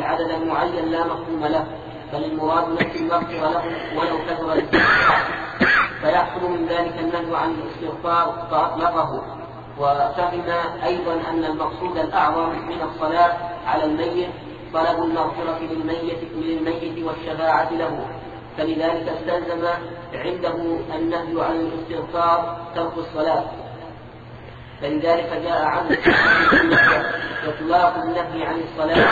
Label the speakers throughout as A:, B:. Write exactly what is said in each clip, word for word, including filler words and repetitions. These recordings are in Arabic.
A: العدد المعين لا مفهوم له، بل المراد نفس المغفرة له ولو كثر الاستغفار، فيحصل من ذلك النهي عن الاستغفار فأطلقه. وفهم أيضا أن المقصود الأعظم من الصلاة على الميت طلب المغفرة للميت, للميت والشفاعة له، فلذلك استلزم عنده النهي عن الاستغفار ترك الصلاة، فلذلك جاء عنه إطلاق النهي عن الصلاة.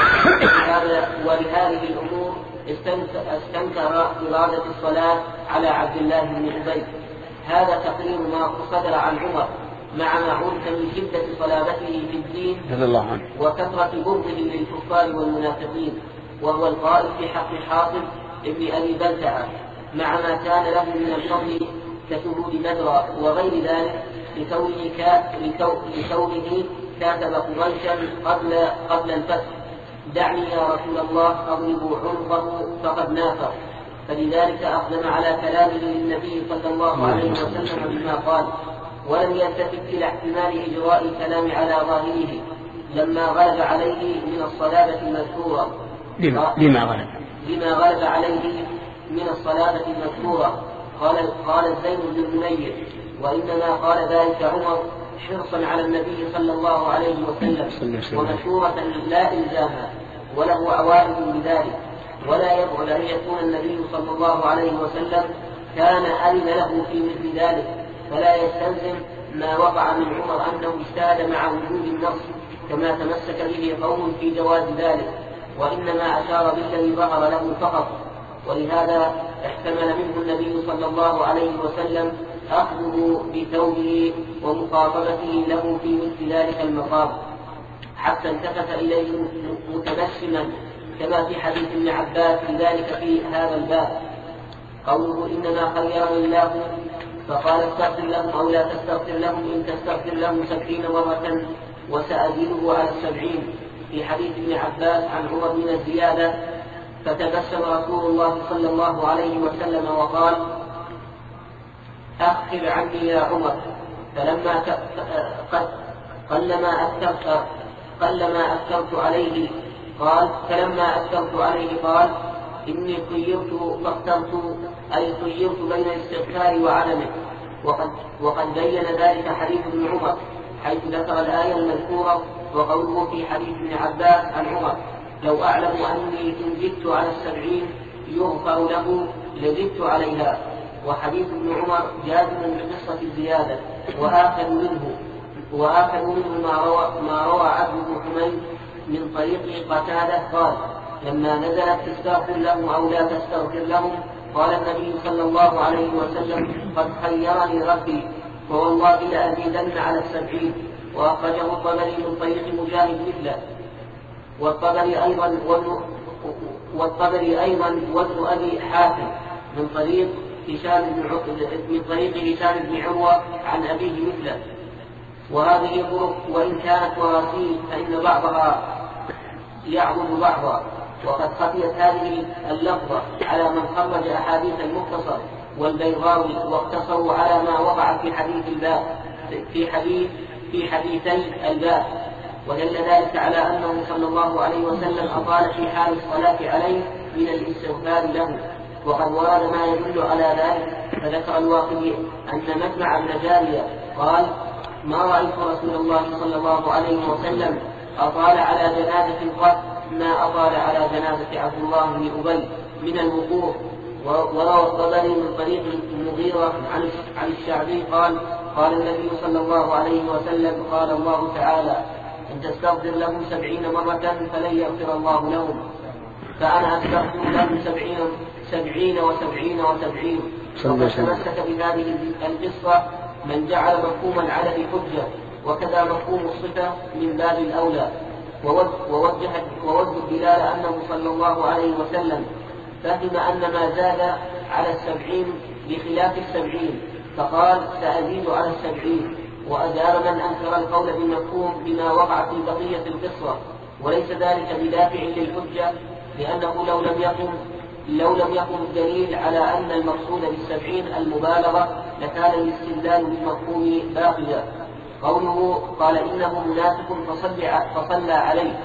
A: ولهذه الأمور استنكر إرادة الصلاة على عبد الله بن أبي. هذا تقرير ما صدر عن عمر مع ما عرف من شدة صلابته في الدين وكثرة بغضه للكفار والمنافقين، وهو القائل في حق حاطب ابن أبي بلتعة مع ما كان له من الفضل كشهود بدر وغير ذلك لكونه, كا... لكونه كاتب قريشا قبل, قبل الفتح: دعني يا رسول الله أضرب عنقه فقد نافق. فلذلك أقدم على كلامه للنبي صلى الله عليه وسلم بما قال، ولم يلتفت إلى احتمال إجراء الكلام على ظاهره لما غلب عليه من الصلابة المذكورة.
B: لما, لما غلب
A: لما غلب عليه من الصلابة المذكورة. قال قال زيد بن المنير: وإنما قال ذلك عمر حرصا على النبي صلى الله عليه وسلم ومشورة لا إلزاما، وله عوائد بذلك، ولا يبعد أن يكون النبي صلى الله عليه وسلم كان أذن له في مثل ذلك، فلا يستلزم ما وقع من عمر أنه اجتهد مع وجود النص كما تمسك به قوم في جواز ذلك، وإنما أشار بالذي ظهر له فقط. ولهذا احتمل منه النبي صلى الله عليه وسلم أخذه بثوبه ومخاطبته له في مثل ذلك المقام، حتى التفت إليه متبسما كما في حديث ابن عباس في ذلك في هذا الباب. قوله: إنما خيرني الله فقال استغفر لهم أو لا تستغفر لهم، إن تستغفر لهم سبعين مرة وسأزيده على السبعين، في حديث ابن عباس عن عمر من الزيادة. فتبسم رسول الله صلى الله عليه وسلم وقال: أخر عني يا عمر. فلما قد قلما أكثرت قلما أكثرت عليه قال فلما أكثرت عليه قال: إني خيرت فاخترت، أي خيرت بين الاستغفار وعدمه. وقد, وقد بين ذلك حديث ابن عمر حيث ذكر الآية المذكورة، وقوله في حديث ابن عباس عن عمر: لو أعلم أني إن زدت على السبعين يغفر له لزدت عليها. وحديث ابن عمر جازم بقصة الزيادة. وآخر منه وآخر منه ما روى, ما روى عبد بن حميد من طريق قتادة قال: لما نزلت تستغفر لهم أو لا تستغفر لهم قال النبي صلى الله عليه وسلم: قد خيرني ربي فوالله لأزيدن على السبعين. وأخرجه الطبري من طريق مجاهد مثله. والطبري أيضا والطبري أيضا وابن أبي حاتم من طريق هشام بن من طريق هشام بن عروة عن أبيه مثله. وهذه طرق وإن كانت مراسيل فإن بعضها يعبد بعضا. وقد خفيت هذه اللفظة على من خرج أحاديث المختصر والبيضاوي واقتصروا على ما وقع في حديث الباب في حديث في حديثي الباب، ودل ذلك على أنه صلى الله عليه وسلم أطال في حال الصلاة عليه من الاستغفار له. وقد ورد ما يدل على ذلك. فذكر الواقدي أن مجمع بن جارية قال: ما رأيت رسول الله صلى الله عليه وسلم أطال على جنازة قط ما أطال على جنازة عبد الله بن أبي من الوقوف. وروى الطبري من طريق المغيرة عن الشعبي قال: قال النبي صلى الله عليه وسلم: قال الله تعالى: إن تستغفر لهم سبعين مرة فلن يغفر الله لهم، فأنا أستغفر لهم سبعين سبعين وسبعين وسبعين. وقد تمسك بهذه القصة من جعل مفهوم العدد حجة، وكذا مفهوم الصفة من باب الأولى. ووجه ووجه الدلالة أنه صلى الله عليه وسلم فهم أن ما زاد على السبعين بخلاف السبعين، فقال: سأزيد على السبعين. وأجاب من أنكر القول بالمفهوم بما وقع في بقية القصة، وليس ذلك بدافع للحجة، لأنه لو لم يقم لو لم يقم الدليل على أن المقصود بالسبعين المبالغة لكان الاستدلال بالمفهوم باقيا. قوله: قال إنه منافق فصلى عليه،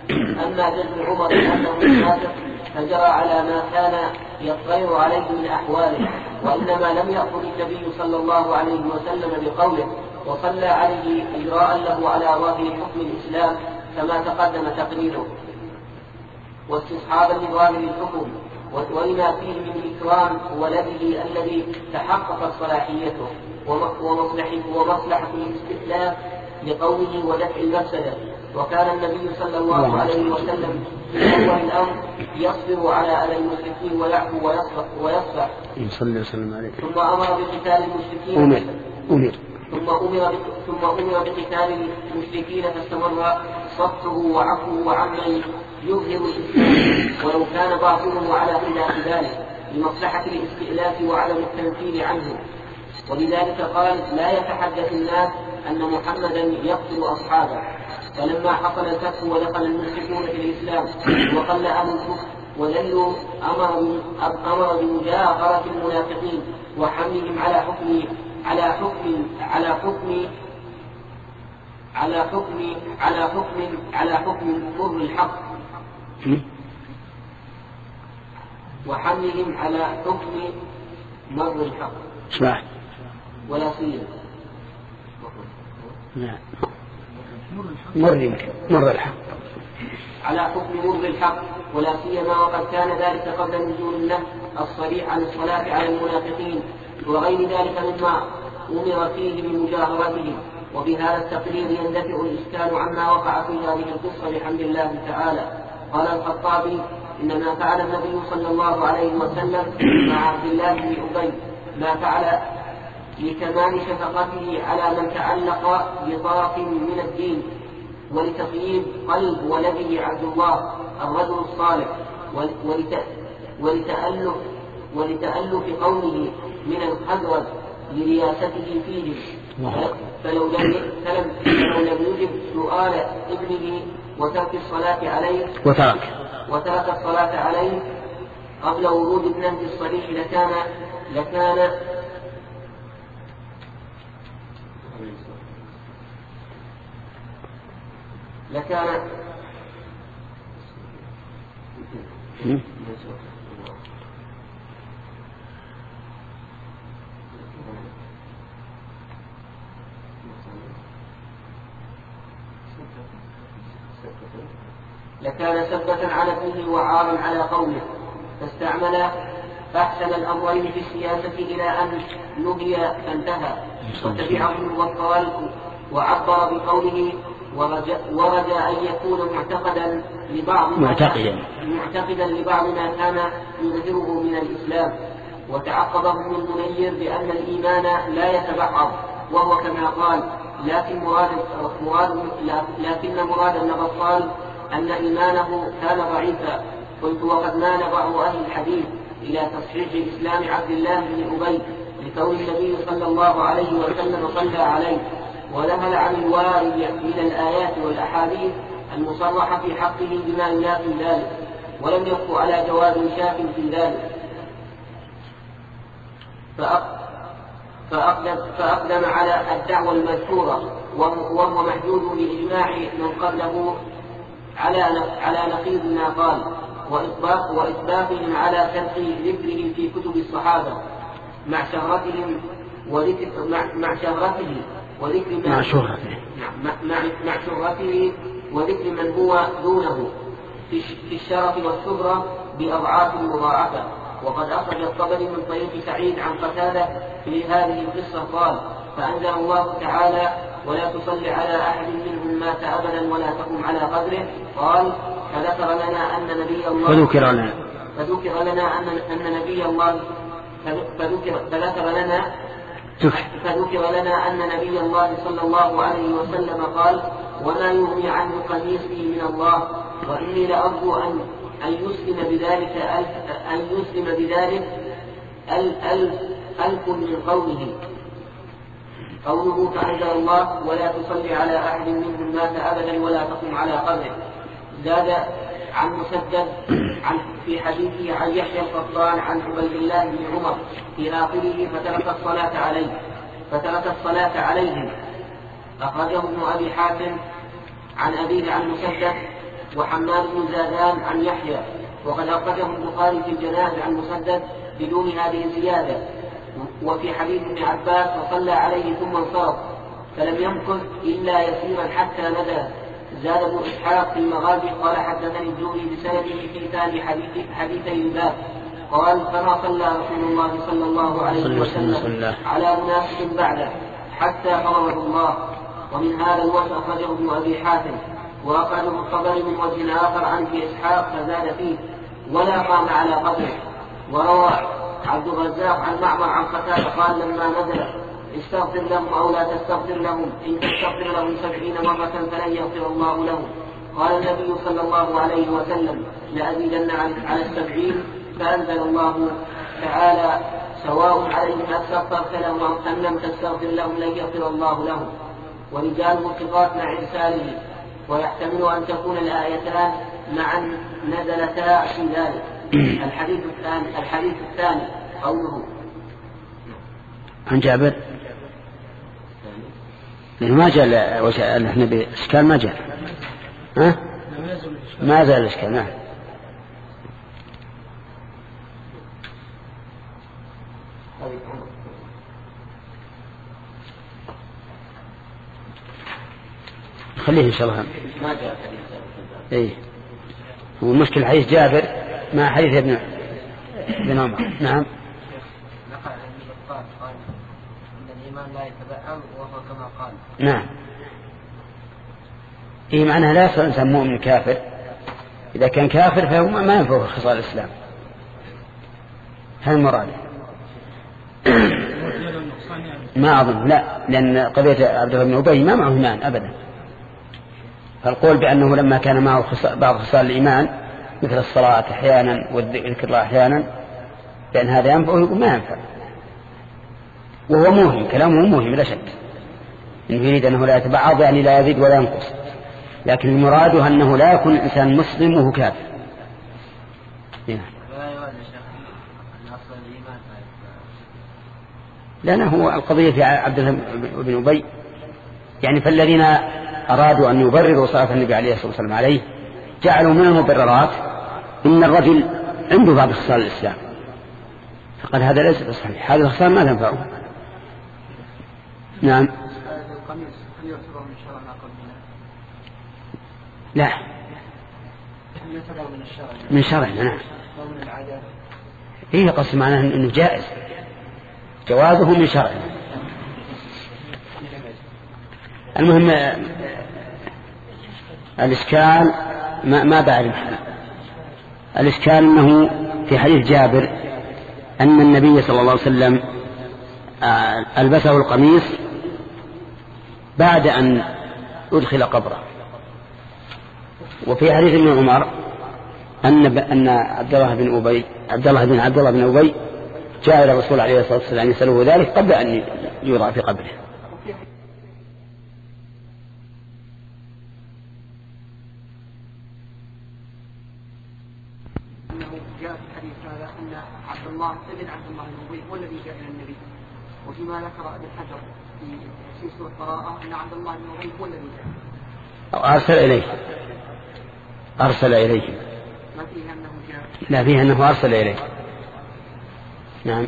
A: أما جزم عمر أنه منافق فجرى على ما كان يطير عليه من أحواله، وإنما لم يأخذ النبي صلى الله عليه وسلم بقوله وصلى عليه إجراء له على ظاهر حكم الإسلام كما تقدم تقريره، واستصحابا لظاهر الحكم ولما فيه من إكرام ولده الذي تحققت صلاحيته ومصلحة الاستسلام لقوله ودفع المفسدة. وكان النبي صلى الله عليه وسلم في أول الأمر يصبر على أذى المشركين ويعفو ويصفح ثم أمر بقتال المشركين ثم أمر ثم أمر بقتال المشركين فاستمر صفحه وعفوه عمن يظهر الإسلام ولو كان بعضهم على خلاف ذلك لمصلحة الاستئلاف وعدم التنفيذ عنه. ولذلك قال لا يتحدث الناس أن محمدا يقتل أصحابه. فلما حصل الفتح ودخل المشركون في الإسلام وقل أهل الكفر وذلوا أمر بمجاهرة المنافقين وحملهم على حكم على حكم على حكم على حكم على حكم على حكم مر الحق وحملهم على حكم مر الحق
B: اسمع
A: ولا سيما
B: لا مر مر الحق
A: على حكم مر الحق ولا سيما وقد كان ذلك قبل نزول النهي الصريح عن الصلاة على المنافقين وغير ذلك مما أمر فيه بمجاهرتهم. وبهذا التقرير يندفع الإشكال عما وقع في هذه القصة بحمد الله تعالى. قال الخطابي إنما فعل النبي صلى الله عليه وسلم مع عبد الله بن أبي ما فعل لكمال شفقته على من تعلق بطرف من الدين ولتطيب قلب ولده عبد الله الرجل الصالح ولتألف ولتألف قومه من الخزرج لرياسته فيه. فلو لم يجب سؤال ابنه وترك الصلاة عليه
B: وترك
A: وترك الصلاة عليه قبل ورود النهي الصريح لكان لكان لكان لكان سبة على ابنه وعارا على قومه فاستعمل أحسن الأمرين في السياسة إلى أن نهي فانتهى وتبعه وقال وعبر بقوله ورجى أن يكون معتقدا لبعض
B: معتقدا
A: معتقدا لبعض ما كان يظهره من الإسلام. وتعقبه ابن المنير بأن الإيمان لا يتبعض وهو كما قال لكن مراد مراد لكن مراد النبطال أن إيمانه كان ضعيفا. قلت وقد مال بعض أهل الحديث إلى تصحيح إسلام عبد الله بن أبي لكون النبي صلى الله عليه وسلم صلى عليه ونهل عن الوارد من الآيات والأحاديث المصرحة في حقه بما ينافي ذلك ولم يبق على جواب شاف في ذلك. فأقدم, فأقدم على الدعوة المذكورة وهو محدود لإجماع من قبله على على نقيض ما قال وإطباق وإطباقهم على سبق ذكره في كتب الصحابة مع شهرتهم وذكر مع, مع شهرته وذكر
B: مع شهرته
A: مع, مع شهرته وذكر من هو دونه في الشرف والشهرة بأضعاف مضاعفة. وقد أخرج الطبري من طريق سعيد عن قتادة في هذه القصة قال فأنزل الله تعالى ولا تصل على أحد منهم مات أبدا ولا تقم على قدره. قال فذكر لنا أن نبي الله
B: فذكر لنا
A: فذكر لنا أن أن نبي الله فذكر فذكر لنا فذكر لنا أن نبي الله صلى الله عليه وسلم قال وما يغني عنه قميصي من الله وإني لأرجو أن أن يسلم بذلك ألف أن يسلم بذلك ألف ألف من قومه. قوله فأنزل الله ولا تصلي على أحد منهم مات أبدا ولا تقم على قبره. زاد عن مسدد عن في حديثه عن يحيى القطان عن عبيد الله بن عمر في آخره فترك الصلاة عليه فترك الصلاة عليهم. أخرجه ابن أبي حاتم عن أبيه عن مسدد وحماد بن زادان عن يحيى. وقد أخرجه البخاري في الجنائز عن مسدد بدون هذه الزيادة. وفي حديث ابن عباس وصلى عليه ثم انصرف فلم يمكث إلا يسيرا حتى نزل. زاد ابن إسحاق في المغازي قال حدثني الزهري بسنده في ثاني حديث حديثي الباب قال فما صلى رسول الله صلى الله عليه وسلم على منافق بعده حتى فرضه الله. ومن هذا الوجه أخرجه ابن أبي حاتم وأخرجه الطبري من وجه آخر عن في إسحاق فزاد فيه ولا قام على قبره. وروى عبد الرزاق عن معمر عن قتادة قال لما نزل استغفر لهم أو لا تستغفر لهم إن تستغفر لهم سبعين مرة فلن يغفر الله لهم. قال النبي صلى الله عليه وسلم لأزيدن على السبعين فأنزل الله تعالى سواء عليهم أستغفرت لهم أم لم تستغفر لهم لن يغفر الله لهم. ورجاله ثقات مع إرساله ويحتمل أن تكون الآيتان معا نزلتا في ذلك. الحديث الثاني الحديث الثاني قوله
B: عن جابر ما جاء وجاء احنا بإشكال ما جاء ها ما زال الإشكال. نعم خليه إن شاء الله
A: ما جاء
B: إيه هو المشكلة حديث جابر مع حديث ابن ابن عمر. نعم
A: نقل عن البطال قال إن الإيمان لا يتبعم وهو كما قال.
B: نعم إيه معناها لا يصير إنسان مؤمن كافر. إذا كان كافر فهو ما ينفعه خصال الإسلام. هذا المراد. ما أظن لا لأن قضية عبد الله بن أبي ما معه إيمان أبدا. فالقول بأنه لما كان معه بعض خصال الإيمان مثل الصلاة أحيانا والذكر الله أحيانا لأن هذا ينفعه يقول ما ينفع وهو موهم كلامه موهم لا شك إنه يريد أنه لا يتبعض يعني لا يزيد ولا ينقص لكن المراد أنه لا يكون إنسان مسلم وهو كافر. لأنه هو القضية في عبد الله بن أبي يعني فالذين أرادوا أن يبرروا صلاة النبي عليه الصلاة والسلام عليه جعلوا من المبررات إن الرجل عنده بعض خصال الإسلام فقال هذا ليس صحيح هذا الخصال ما تنفعه. نعم لا من شرعنا. نعم هي قصد معناه أنه جائز جوازه من شرعنا. المهم الإشكال ما, ما بعد المحل. الإشكال أنه في حديث جابر أن النبي صلى الله عليه وسلم ألبسه القميص بعد أن أدخل قبره. وفي حديث ابن عمر أن أن عبد الله بن أبي عبد الله بن عبد الله بن أبي جاء إلى الرسول عليه الصلاة والسلام يسأله ذلك قبل أن يوضع في قبره.
A: الله ابن عبد الله بن أبي هو الذي جاء إلى النبي. وفيما ذكر ابن حجر في سورة البراءة أن عبد الله بن أبي هو الذي جاء.
B: أرسل إليه أرسل إليه
A: ما فيه أنه جاء.
B: لا فيه أنه أرسل إليه. نعم.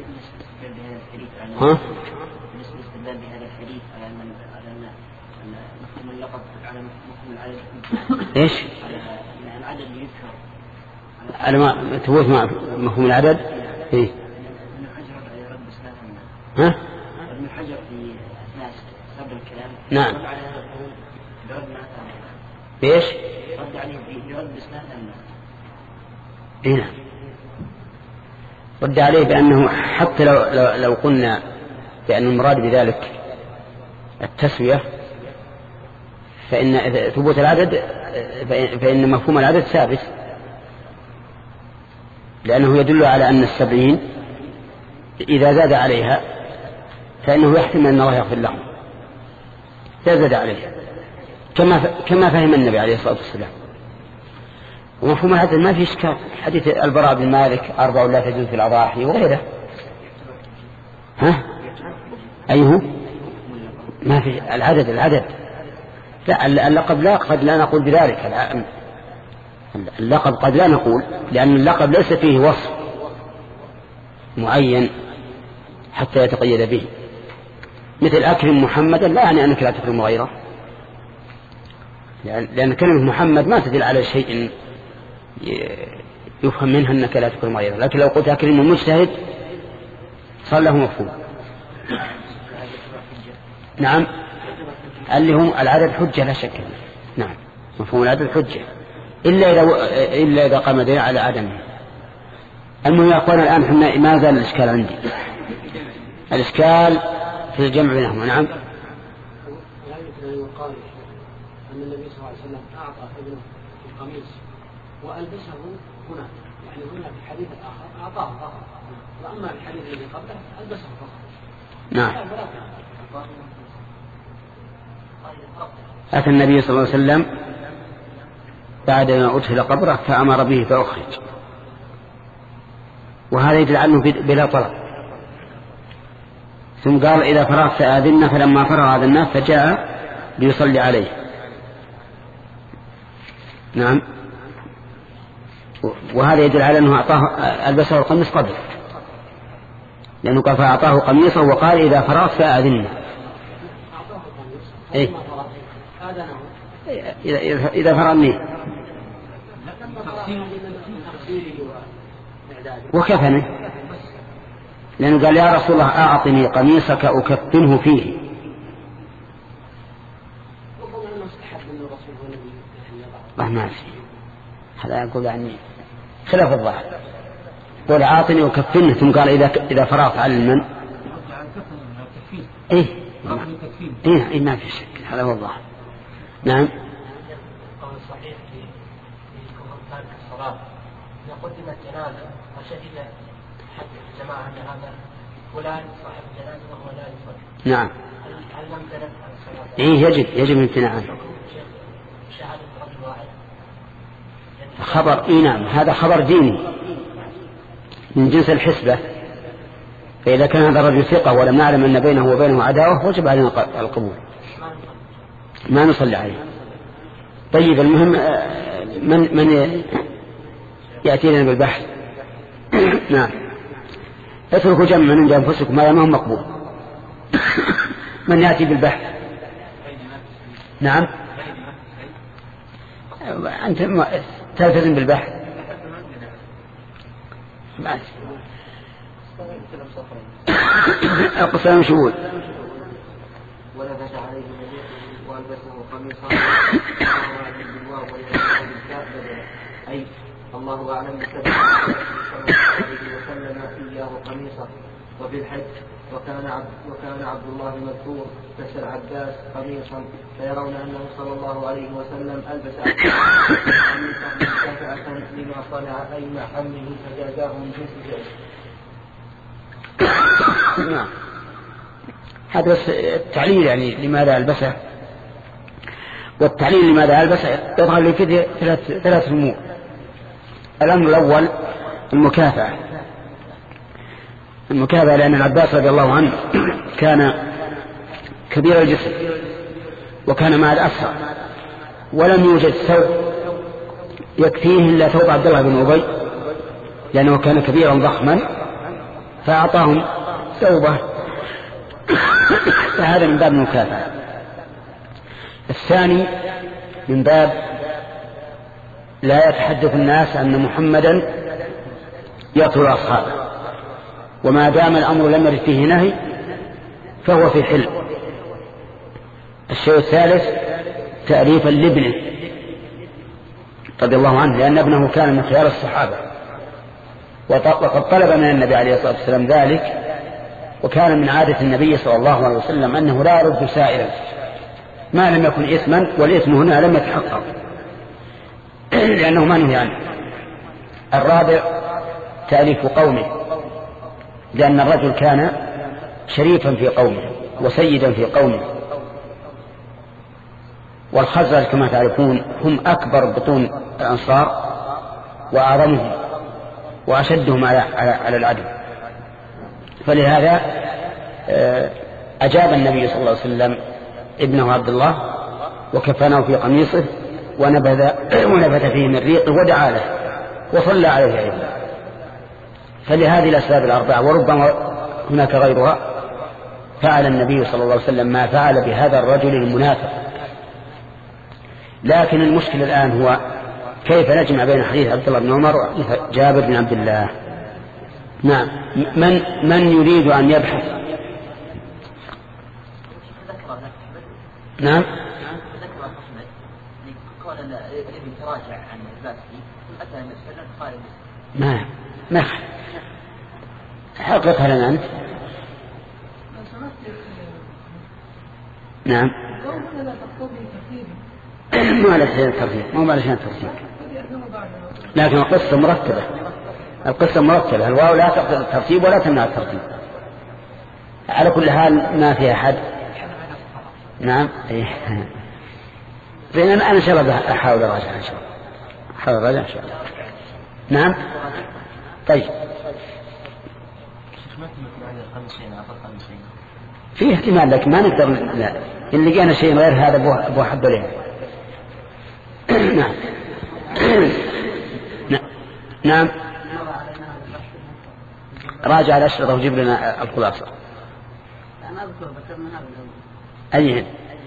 B: ها؟
A: بالنسبة للاستدلال بهذا الحديث على أن على أن مفهوم اللقب على مفهوم العدد.
B: إيش؟
A: على العدد اللي يذكر.
B: على ما تفوت مع مفهوم العدد. إيه.
A: ابن حجر يرد بسنادنا.
B: ها؟
A: ابن حجر في أثناء سرد الكلام.
B: نعم.
A: رد على برد ما ثاني.
B: بإيش؟
A: رد عليه برد بسنادنا.
B: إيه نعم. رد عليه بأنه حتى لو لو, لو قلنا بأن المراد بذلك التسوية فإن ثبوت العدد فإن مفهوم العدد ثابت لأنه يدل على أن السبعين إذا زاد عليها فإنه يحتمل أن الله يغفر لهم إذا زاد عليها كما كما فهم النبي عليه الصلاة والسلام. ومفهوم العدد ما في إشكال. حديث البراء بن مالك أربع لا تجوز في الأضاحي وغيره. ها أيه ما في العدد العدد لا اللقب لا قد لا نقول بذلك اللقب قد لا نقول، لأن اللقب ليس فيه وصف معين حتى يتقيد به، مثل أكرم محمدا لا يعني أنك لا تكرم غيره، لأن كلمة محمد ما تدل على شيء يفهم منها أنك لا تكرم غيره، لكن لو قلت أكرم مجتهد صار له مفهوم. نعم، اللي هم العدد حجة لا شك. نعم، مفهوم العدد حجة إلا إذا, إلا إذا قام دليل على عدمه. المهم يا أخوانا الآن حنا ما زال الإشكال عندي، الإشكال في الجمع بينهما. نعم.
C: لا يمكن أن يقال أن النبي صلى الله عليه وسلم أعطى ابنه القميص وألبسه هنا، يعني هنا في الحديث الآخر أعطاه فقط، وأما الحديث الذي قبله ألبسه فقط.
B: نعم. أتى النبي صلى الله عليه وسلم بعد ما أدخل قبره فأمر به فأخرج، وهذا يدل عنه بلا طلب. ثم قال إذا فرغت فآذنا، فلما فرغ هذا الناس فجاء ليصلي عليه. نعم. وهذا يدل على أنه أعطاه ألبسه القميص قبل، لأنه قال فأعطاه قميصه وقال إذا فرغت فآذنا. إيه؟ إذا إذا فرغني وكفنه، لأنه قال يا رسول الله أعطني قميصك أكفنه فيه. الله ما في هذا يقول يعني خلاف الظاهر، قول أعطني أكفنه ثم قال إذا إذا فرغت على المن. إيه إيه إيه ما في شك، هذا هو الظاهر. نعم.
C: قول صحيح في كفر تارك الصلاة إذا قدمت جنازة وشهد حد الجماعة أن هذا فلان صاحب الجنازة وهو لا يصلي.
B: نعم.
C: هل لم تنف عن الصلاة؟
B: إيه يجب يجب امتناع عنه.
C: شهادة رجل واحد.
B: خبر إيه نعم، هذا خبر ديني من جنس الحسبة، فإذا كان هذا الرجل ثقة ولم نعلم أن بينه وبينه عداوة وجب علينا القبول، ما نصلي عليه. طيب المهم من من يأتينا بالبحث. نعم. اتركوا جمعا عند أنفسكم، هذا ما هو مقبول. من يأتي بالبحث. نعم. أنت تلتزم بالبحث. القسام شهود.
A: ولبس عليه النبي والبسه قميصا أي الله أعلم بسبب صلى الله عليه وسلم إياه قميصا. وفي الحج وكان عبد, وكان عبد الله مذكور كسر عباس قميصا، فيرون أنه صلى الله عليه وسلم ألبس قميصا مكافأة لما صنع أي مع حمله فجازاه من جنس ذلك.
B: نعم. هذا بس التعليل يعني لماذا ألبسه، والتعليل لماذا ألبسه يظهر لي فيه ثلاث ثلاث أمور. الأمر الأول المكافأة. المكافأة لأن العباس رضي الله عنه كان كبير الجسم وكان مع الأسرى ولم يوجد ثوب يكفيه إلا ثوب عبد الله بن أبي، لأنه كان كبيرا ضخما فأعطاهم ثوبه، فهذا من باب المكافأة. الثاني من باب لا يتحدث الناس أن محمدا يقتل أصحابه، وما دام الأمر لم يرد فيه نهي فهو في حل. الشيء الثالث تأليفا لابنه رضي الله عنه، لأن ابنه كان من خيار الصحابة وقد طلب من النبي عليه الصلاة والسلام ذلك، وكان من عادة النبي صلى الله عليه وسلم أنه لا يرد سائلا ما لم يكن إثما، والإثم هنا لم يتحقق لأنه ما نهي عنه. الرابع تأليف قومه، لأن الرجل كان شريفا في قومه وسيدا في قومه، والخزرج كما تعرفون هم أكبر بطون الأنصار وأعظمهم وأشدهم على العدو، فلهذا أجاب النبي صلى الله عليه وسلم ابنه عبد الله وكفنه في قميصه ونبذ ونبت فيه من ريقه ودعا له وصلى عليه أيضا. فلهذه الأسباب الأربعة وربما هناك غيرها فعل النبي صلى الله عليه وسلم ما فعل بهذا الرجل المنافق. لكن المشكل الآن هو كيف نجمع بين حديث عبد الله بن عمر وجابر بن عبد الله. نعم. من من يريد أن يبحث؟ نعم. ما ما حققها لنا أنت. نعم. ما علشان الترتيب مو علشان الترتيب، لكن القصة مرتبة. القصة مرتبة، الواو لا تقتضي الترتيب ولا تمنع الترتيب. على كل حال ما فيها حد. نعم. زين أنا إن شاء الله أحاول أراجع إن شاء الله. أحاول أراجع إن شاء الله. نعم. طيب. في احتمال لكن ما نقدر لا. إن لقينا شيء غير هذا أبو حب له. نعم. نعم. راجع الأشرطة وجيب لنا الخلاصة.
C: أنا أذكر بس من هذا
B: أيهن؟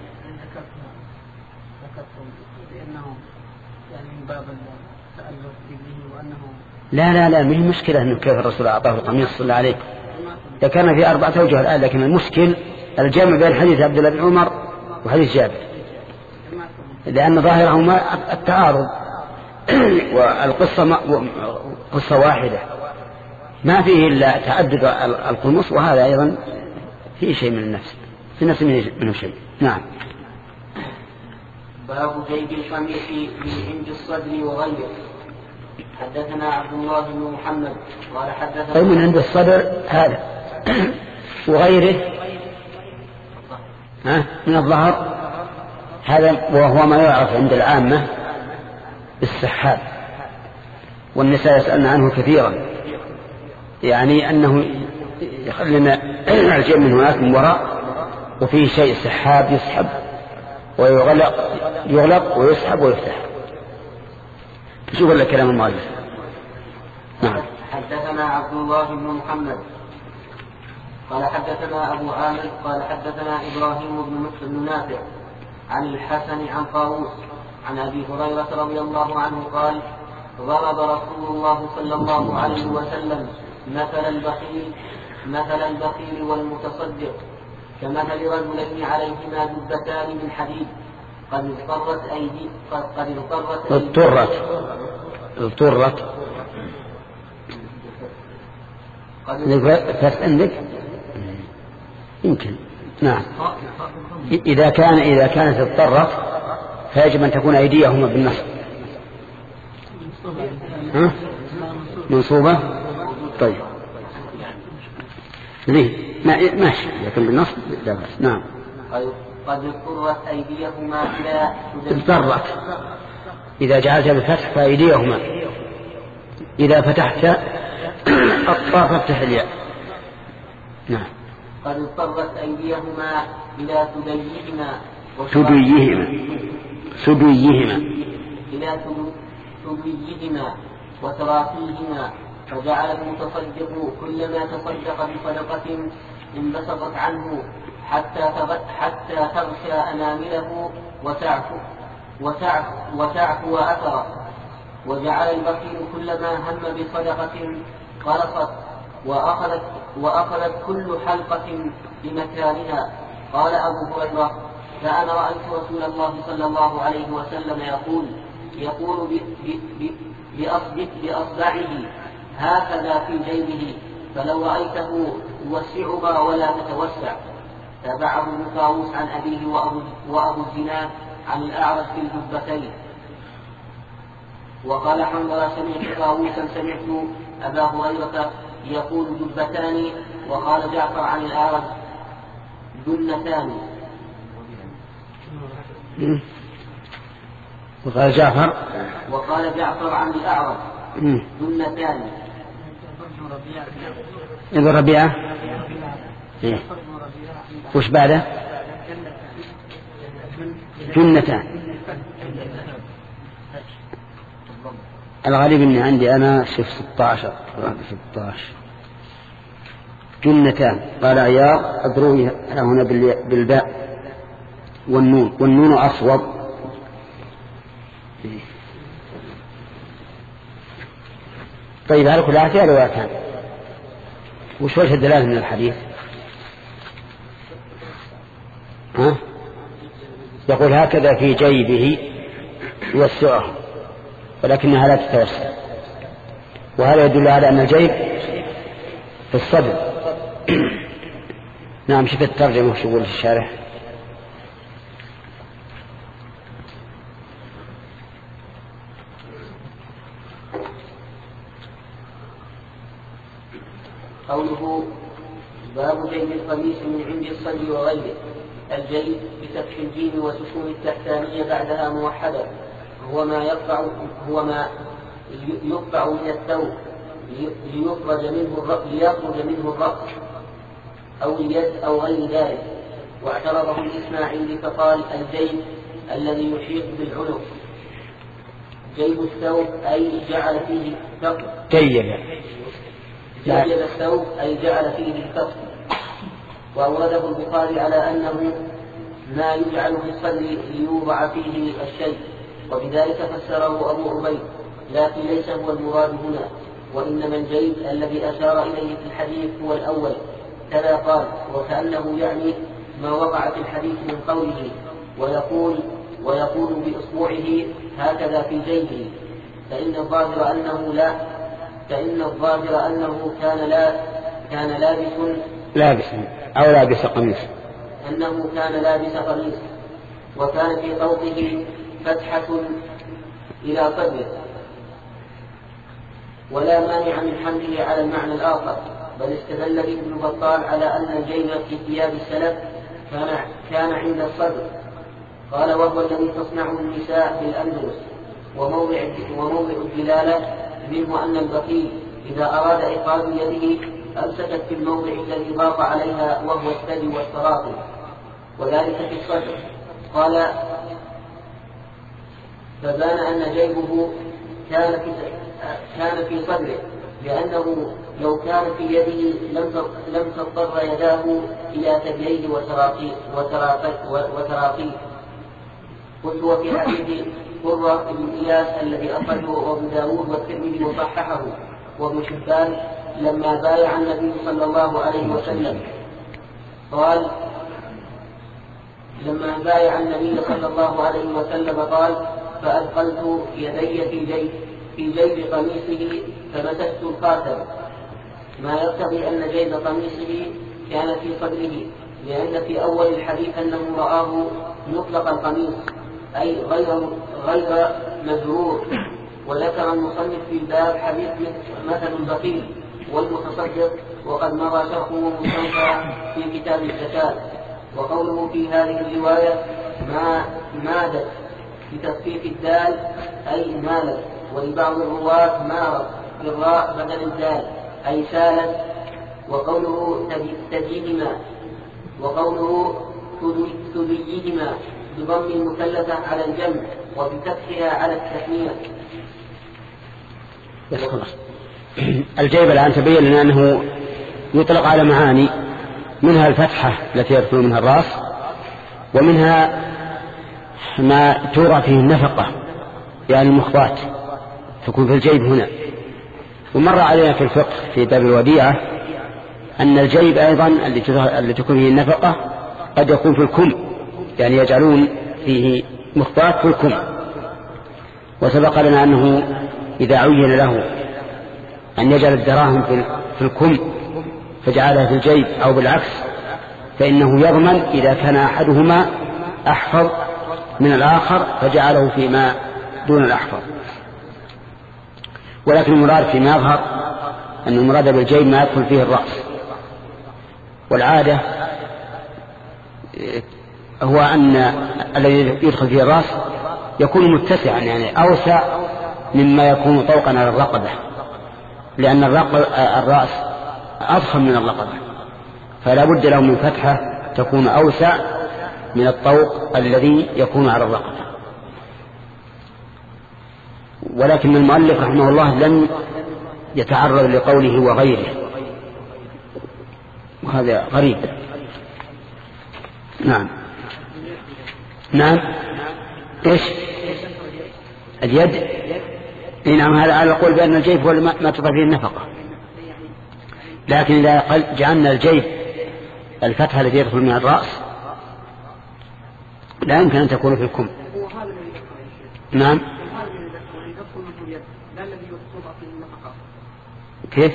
C: ذكرتم بأنه يعني من باب التألف به وأنه
B: لا لا لا مش مشكلة إنه كيف الرسول أعطاه القميص صلى الله عليه. ذكرنا في أربعة أوجه الآن، لكن المشكل الجمع بين حديث عبد الله بن عمر وحديث جابر، لأن ظاهرهما التعارض والقصة قصة واحدة ما فيه إلا تعدد القمص، وهذا أيضا فيه شيء من النفس في نفس منه شيء. نعم.
A: باب جيب القميص من عند الصدر وغيره. حدثنا عبد الله بن محمد قال حدثنا
B: طيب من عند الصدر هذا وغيره ها من الظهر هذا، وهو ما يعرف عند العامة بالسحاب، والنساء يسألن عنه كثيرا، يعني أنه يخلنا الجيب من هناك من وراء وفيه شيء سحاب يسحب ويغلق يغلق ويسحب ويفتح. شوف لك كلام المؤلف. نعم.
A: حدثنا عبد الله بن محمد قال حدثنا أبو عامر قال حدثنا إبراهيم بن نافع عن الحسن عن طاووس عن أبي هريرة رضي الله عنه قال ضرب رسول الله صلى الله عليه وسلم مثل البخيل مثل البخيل والمتصدق كمثل رجلين عليهما جبتان من حديد قد اضطرت أيدي قد قد اضطرت
B: اضطرت اضطرت قد عندك يمكن. نعم. إذا كان إذا كانت اضطرت فيجب أن تكون أيديهما بالنصب. ها؟ منصوبة. طيب. ليه؟ ما ماشي لكن بالنصب لا بأس. نعم.
A: قد اضطرت أيديهما إلى
B: اضطرت إذا جعلت بالفتح فأيديهما، إذا فتحت الطاء فافتح الياء. نعم.
A: قد اضطرت أيديهما إلى ثديهما
B: ثديهما ثديهما
A: إلى ثديهما وتراقيهما، فجعل المتصدق كلما تصدق بصدقة انبسطت عنه حتى حتى تغشى أنامله وتعفو وتعفو وتعفو أثره، وجعل البخيل كلما هم بصدقة قلصت وأخذت وأخذت كل حلقة بمكانها. قال أبو هريرة فأنا رأيت رسول الله صلى الله عليه وسلم يقول يقول بأصبعه هكذا في جيبه، فلو رأيته يوسعها ولا تتوسع. تابعه ابن طاووس عن أبيه وأبو, وأبو الزناد عن الأعرج في الجبتين. وقال حنظلة سمعت طاووسا سمعت أبا هريرة يقول جبتان، وقال جعفر عن الأعرج جنتان.
B: وقال جعفر
A: وقال جعفر عن الأعرج جنتان.
B: ابن ربيعة إيه؟ وش بعده؟ جنتان. الغالب أني عندي أنا شف ستة عشر ستة عشر جنتان. قال عياض أدروي هنا بالباء والنون، والنون أصوب. طيب هل كلها فيها روايتان؟ وش وجه الدلالة من الحديث؟ ها؟ يقول هكذا في جيبه يوسعه ولكنها لا تتوسع، وهذا يدل على أن الجيب في الصدر. نعم. شوف الترجمة وش يقول في الشارح.
A: قوله باب جيب القميص من عند الصدر وغيره. الجيب بفتح الجيم وسكون التحتانية بعدها موحدة، هو ما يقطع هو ما يقطع من الثوب ليخرج منه الرأس ليخرج منه الرأس أو اليد أو غير ذلك. واعترضه الإسماعيلي فقال الجيب الذي يحيط بالعنق. جيب الثوب أي جعل فيه الثقب.
B: جيب
A: جيب الثوب أي جعل فيه الثقب. وأورده البخاري على أنه ما يجعل في الصدر ليوضع فيه الشيء، وبذلك فسره أبو عبيد، لكن ليس هو المراد هنا، وإنما الجيب الذي أشار إليه في الحديث هو الأول. كذا قال، وكأنه يعني ما وقع في الحديث من قوله ويقول ويقول بإصبعه هكذا في جيبه، فإن الظاهر أنه لا فإن الظاهر أنه كان لا كان لابس
B: لابس أو لابس قميص
A: أنه كان لابس قميص، وكان في طوقه فتحة إلى صدره، ولا مانع من حمله على المعنى الآخر، بل استدل ابن بطال على أن الجيب في ثياب السلف كان كان عند الصدر. قال وهو الذي تصنعه النساء بالأندلس، وموضع وموضع الدلالة منه أن البخيل إذا أراد إخراج يده أمسكت في الموضع الذي ضاق عليها وهو الثدي والتراقي، وذلك في الصدر. قال فبان أن جيبه كان في كان في صدره، لأنه لو كان في يده لم تضطر يداه إلى ثدييه وتراقيه. قلت وفي حديث قرة بن إياس الذي أخرجه أبو داود والترمذي وصححه وابن حبان لما بايع النبي صلى الله عليه وسلم قال لما بايع النبي صلى الله عليه وسلم قال فأدخلت يدي في جيب في جيب قميصه فمسكت الخاتم، ما يقتضي أن جيب قميصه كان في صدره، لأن في أول الحديث أنه رآه مطلق القميص أي غير غير مزرور. وذكر المصنف في الباب حديث مثل البخيل والمتصدق، وقد مضى شرحه مستوفى في كتاب الزكاة. وقوله في هذه الرواية ما مادت بتخفيف الدال أي مالت، ولبعض الرواة مارت بالراء بدل الدال أي سالت. وقوله تديهما وقوله تديهما بضم المثلثة على الجمع وبفتحها على التثنية.
B: الجيب الآن تبين لنا أنه يطلق على معاني، منها الفتحة التي يدخل منها الرأس، ومنها ما تورى فيه النفقة يعني المخبات تكون في الجيب هنا. ومر علينا في الفقه في باب الوديعة أن الجيب أيضا اللي تكون فيه النفقة قد يكون في الكم، يعني يجعلون فيه مخبات في الكم. وسبق لنا أنه إذا عين له أن يجعل الدراهم في الكم فجعلها في الجيب أو بالعكس فإنه يضمن إذا كان أحدهما أحفظ من الآخر فجعله فيما دون الأحفظ. ولكن المراد فيما يظهر أن المراد بالجيب ما يدخل فيه الرأس، والعادة هو أن الذي يدخل فيه الرأس يكون متسعا يعني أوسع مما يكون طوقا على الرقبة، لأن الرأس أضخم من الرقبة، فلا بد له من فتحة تكون أوسع من الطوق الذي يكون على الرقبة. ولكن المؤلف رحمه الله لم يتعرض لقوله وغيره، وهذا غريب. نعم نعم ايش اليد؟ نعم هذا على القول بأن الجيب هو ما تضاف فيه النفقة، لكن إذا جعلنا الجيب الفتحة التي يدخل من الرأس لا يمكن أن تكون في الكم. نعم كيف؟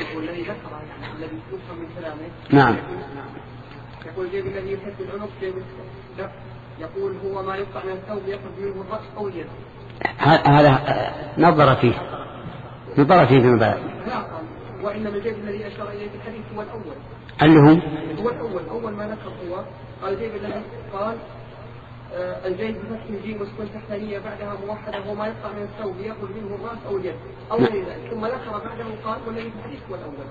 B: نعم
C: يقول الجيب الذي يحب العنق جيب لا، يقول هو ما يقطع من الثوب يأخذ منه الرأس أو اليد.
B: هذا نظر فيه نظر فيه فيما بعد.
C: وإنما الجيب الذي أشار إليه في الحديث هو الأول
B: اللي هو
C: هو الأول أول ما ذكر هو قال الجيب الذي قال آه الجيب بفتح الجيم وسكون تحتانية بعدها موحدة وما يقطع من الثوب يأخذ منه الرأس أو اليد أو غير ذلك، ثم ذكر بعده قال والذي في الحديث هو الأول.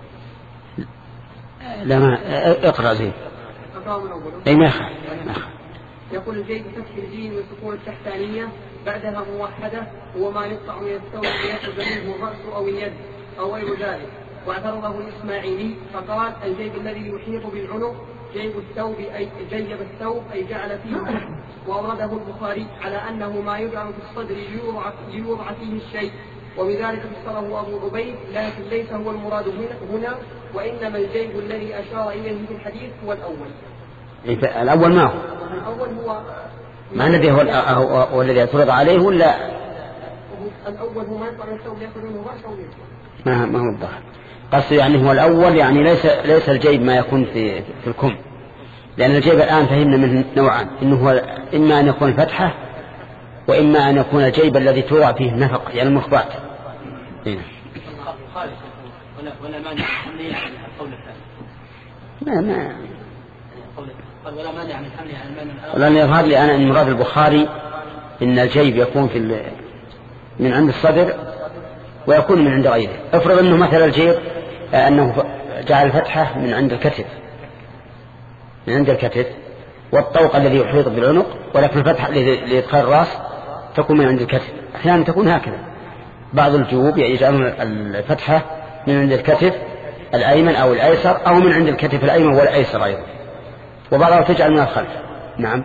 B: لا ما اقرأ زين اي ما يخالف.
C: يقول الجيب بفتح الجيم وسكون التحتانية بعدها موحدة وما يقطع من الثوب يأخذ منه الرأس أو اليد أو غير ذلك. واعترضه الإسماعيلي فقال الجيب الذي يحيط بالعنق جيب الثوب أي جيب الثوب أي جعل فيه، وأورده البخاري على أنه ما يجعل في الصدر ليوضع فيه الشيء، وبذلك فسره أبو عبيد، لكن ليس هو المراد هنا، وإنما الجيب الذي أشار إليه في الحديث هو الأول.
B: الأول ما هو؟
C: الأول هو
B: ما الذي هو, هو الذي اعترض عليه ولا
C: الأول هو ما يطلع من الثوب يأخذ منه رأس أو يد؟
B: ما ما هو الظاهر قصد يعني هو الأول، يعني ليس ليس الجيب ما يكون في في الكم، لأن الجيب الآن فهمنا منه نوعان، إنه هو إما أن يكون فتحة وإما أن يكون الجيب الذي توضع فيه النفق يعني المخبات. هنا
A: ولا ولا مانع حمله على القول الثاني.
B: ما ما
A: قال ولا مانع من حمله على المانع الأول.
B: ولأن يظهر لي أنا أن مراد البخاري إن الجيب يكون في من عند الصدر ويكون من عند غيره. افرض أنه مثل الجيب أنه جعل الفتحة من عند الكتف من عند الكتف والطوق الذي يحيط بالعنق، ولكن الفتحة لإدخال الرأس تكون من عند الكتف. أحيانا تكون هكذا، بعض الجيوب يجعلون الفتحة من عند الكتف الأيمن أو الأيسر أو من عند الكتف الأيمن والأيسر أيضا، وبعضها تجعل من الخلف. نعم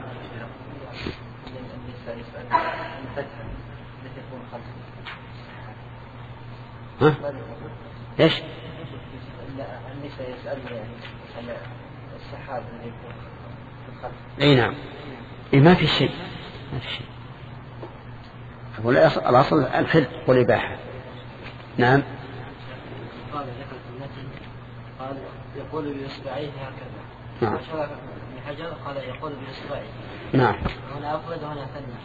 B: ها؟ ليش؟
A: النساء يسألون عن السحاب الذي يكون في الخلف.
B: اي نعم. إيه ما في شيء ما في شيء. أقول الأصل الحل والإباحة. نعم.
A: قال ذكر سنته قال يقول بإصبعيه هكذا.
B: نعم.
A: وشرع ابن حجر قال يقول بإصبعيه.
B: نعم.
A: هنا أفرد وهنا ثنى.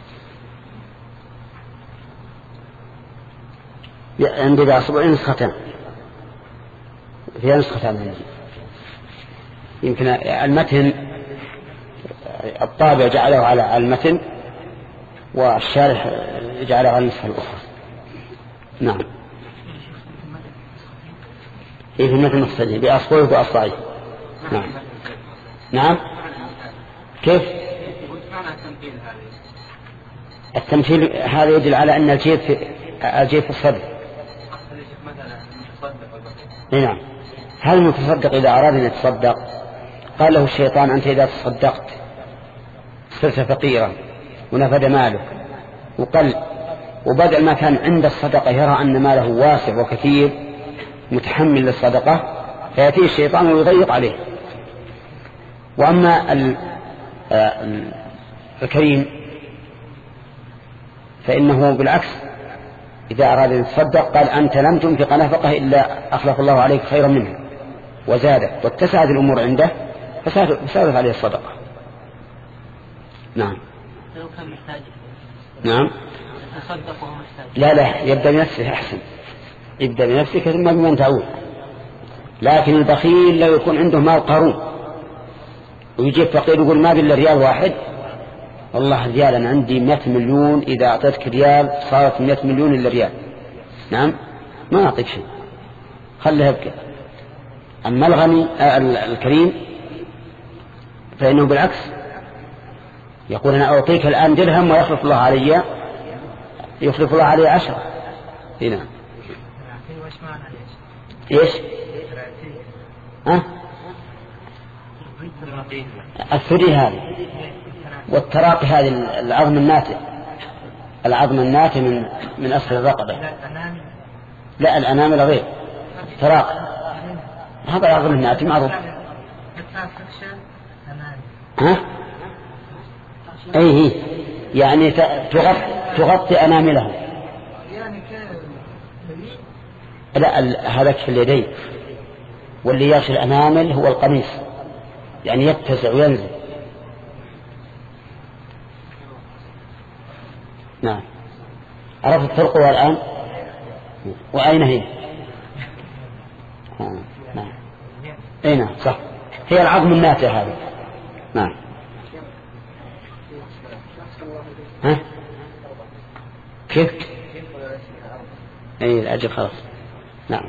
B: عندي بأصبع نسختان، فيها نسختان عندي. يمكن المتن الطابع جعله على المتن والشارح جعله على النسخة الأخرى. نعم. إيه في المتن نسختين بأصبعه وأصبعيه. نعم. نعم. كيف؟ التمثيل هذا يدل على أن الجيب في الجيب في الصدر. نعم. هل المتصدق إذا أراد أن يتصدق قال له الشيطان أنت إذا تصدقت صرت فقيرا ونفد مالك وقل، وبدل ما كان عند الصدقة يرى أن ماله واسع وكثير متحمل للصدقة فيأتي الشيطان ويضيق عليه. وأما الكريم فإنه بالعكس إذا أراد أن يتصدق قال أنت لم تنفق نفقه إلا أخلف الله عليك خيرا منه وزاده واتسعت الأمور عنده فسادت عليه الصدقة. نعم.
A: لو كان محتاج.
B: نعم.
A: يتصدق وهو محتاج.
B: لا لا يبدأ بنفسه أحسن، يبدأ بنفسك ثم بمن تعود. لكن البخيل لو يكون عنده مال قارون ويجيب فقير يقول ما بالله ريال واحد، والله ريال أنا عندي مئة مليون إذا أعطيتك ريال صارت مئة مليون إلا ريال. نعم ما أعطيك شيء خليه يبكي. أما الغني الكريم فإنه بالعكس يقول أنا أعطيك الآن درهم ويخلف الله علي يخلف الله علي عشرة. هنا ايش ها الثدي هذه والتراقي هذه العظم الناتئ العظم الناتئ من من أسفل الرقبة. لا الأنامل غير تراقي هذا العظم الناتئ معروف. ها أي هي يعني تغطي تغطي أنامله. لا هذا في اليدين واللي يغشي الأنامل هو القميص يعني يتسع وينزل. نعم عرفت الفرق الآن وأين هي؟ آه. نعم أي نعم صح هي العظم الناتئ هذا. نعم ها كيف أي الأجل خلاص. نعم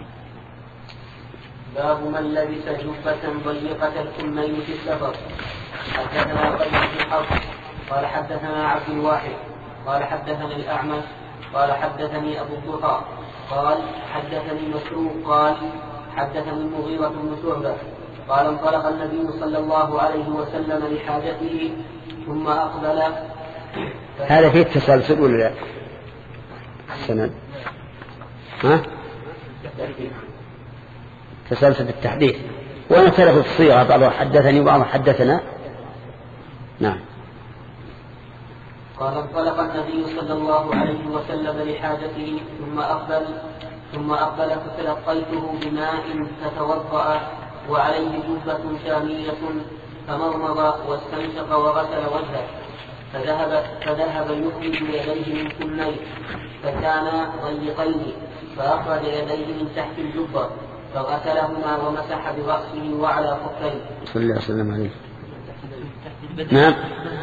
A: باب من لبس جبة ضيقة الكمين في السفر. حدثنا قيس بن حفص قال حدثنا عبد الواحد قال حدثني الأعمش قال حدثني أبو الضحى قال حدثني مسروق قال حدثني المغيرة بن شعبة قال انطلق النبي صلى الله عليه وسلم لحاجته ثم أقبل.
B: هذا فيه التسلسل ولا لا؟ السند ها تسلسل بالتحديث وانا اختلفوا في الصيغة بعضهم حدثني وبعضهم حدثنا. نعم
A: قال انطلق النبي صلى الله عليه وسلم لحاجته ثم أقبل ثم أقبل فتلقيته بماء فتوضأ وعليه جبة شامية فمضمض واستنشق وغسل وجهه فذهب, فذهب يخرج يديه من كميه فكانا ضيقين فأخرج يديه من تحت الجبة فغسلهما ومسح برأسه وعلى خفيه.
B: صلى الله عليه وسلم عليه. نعم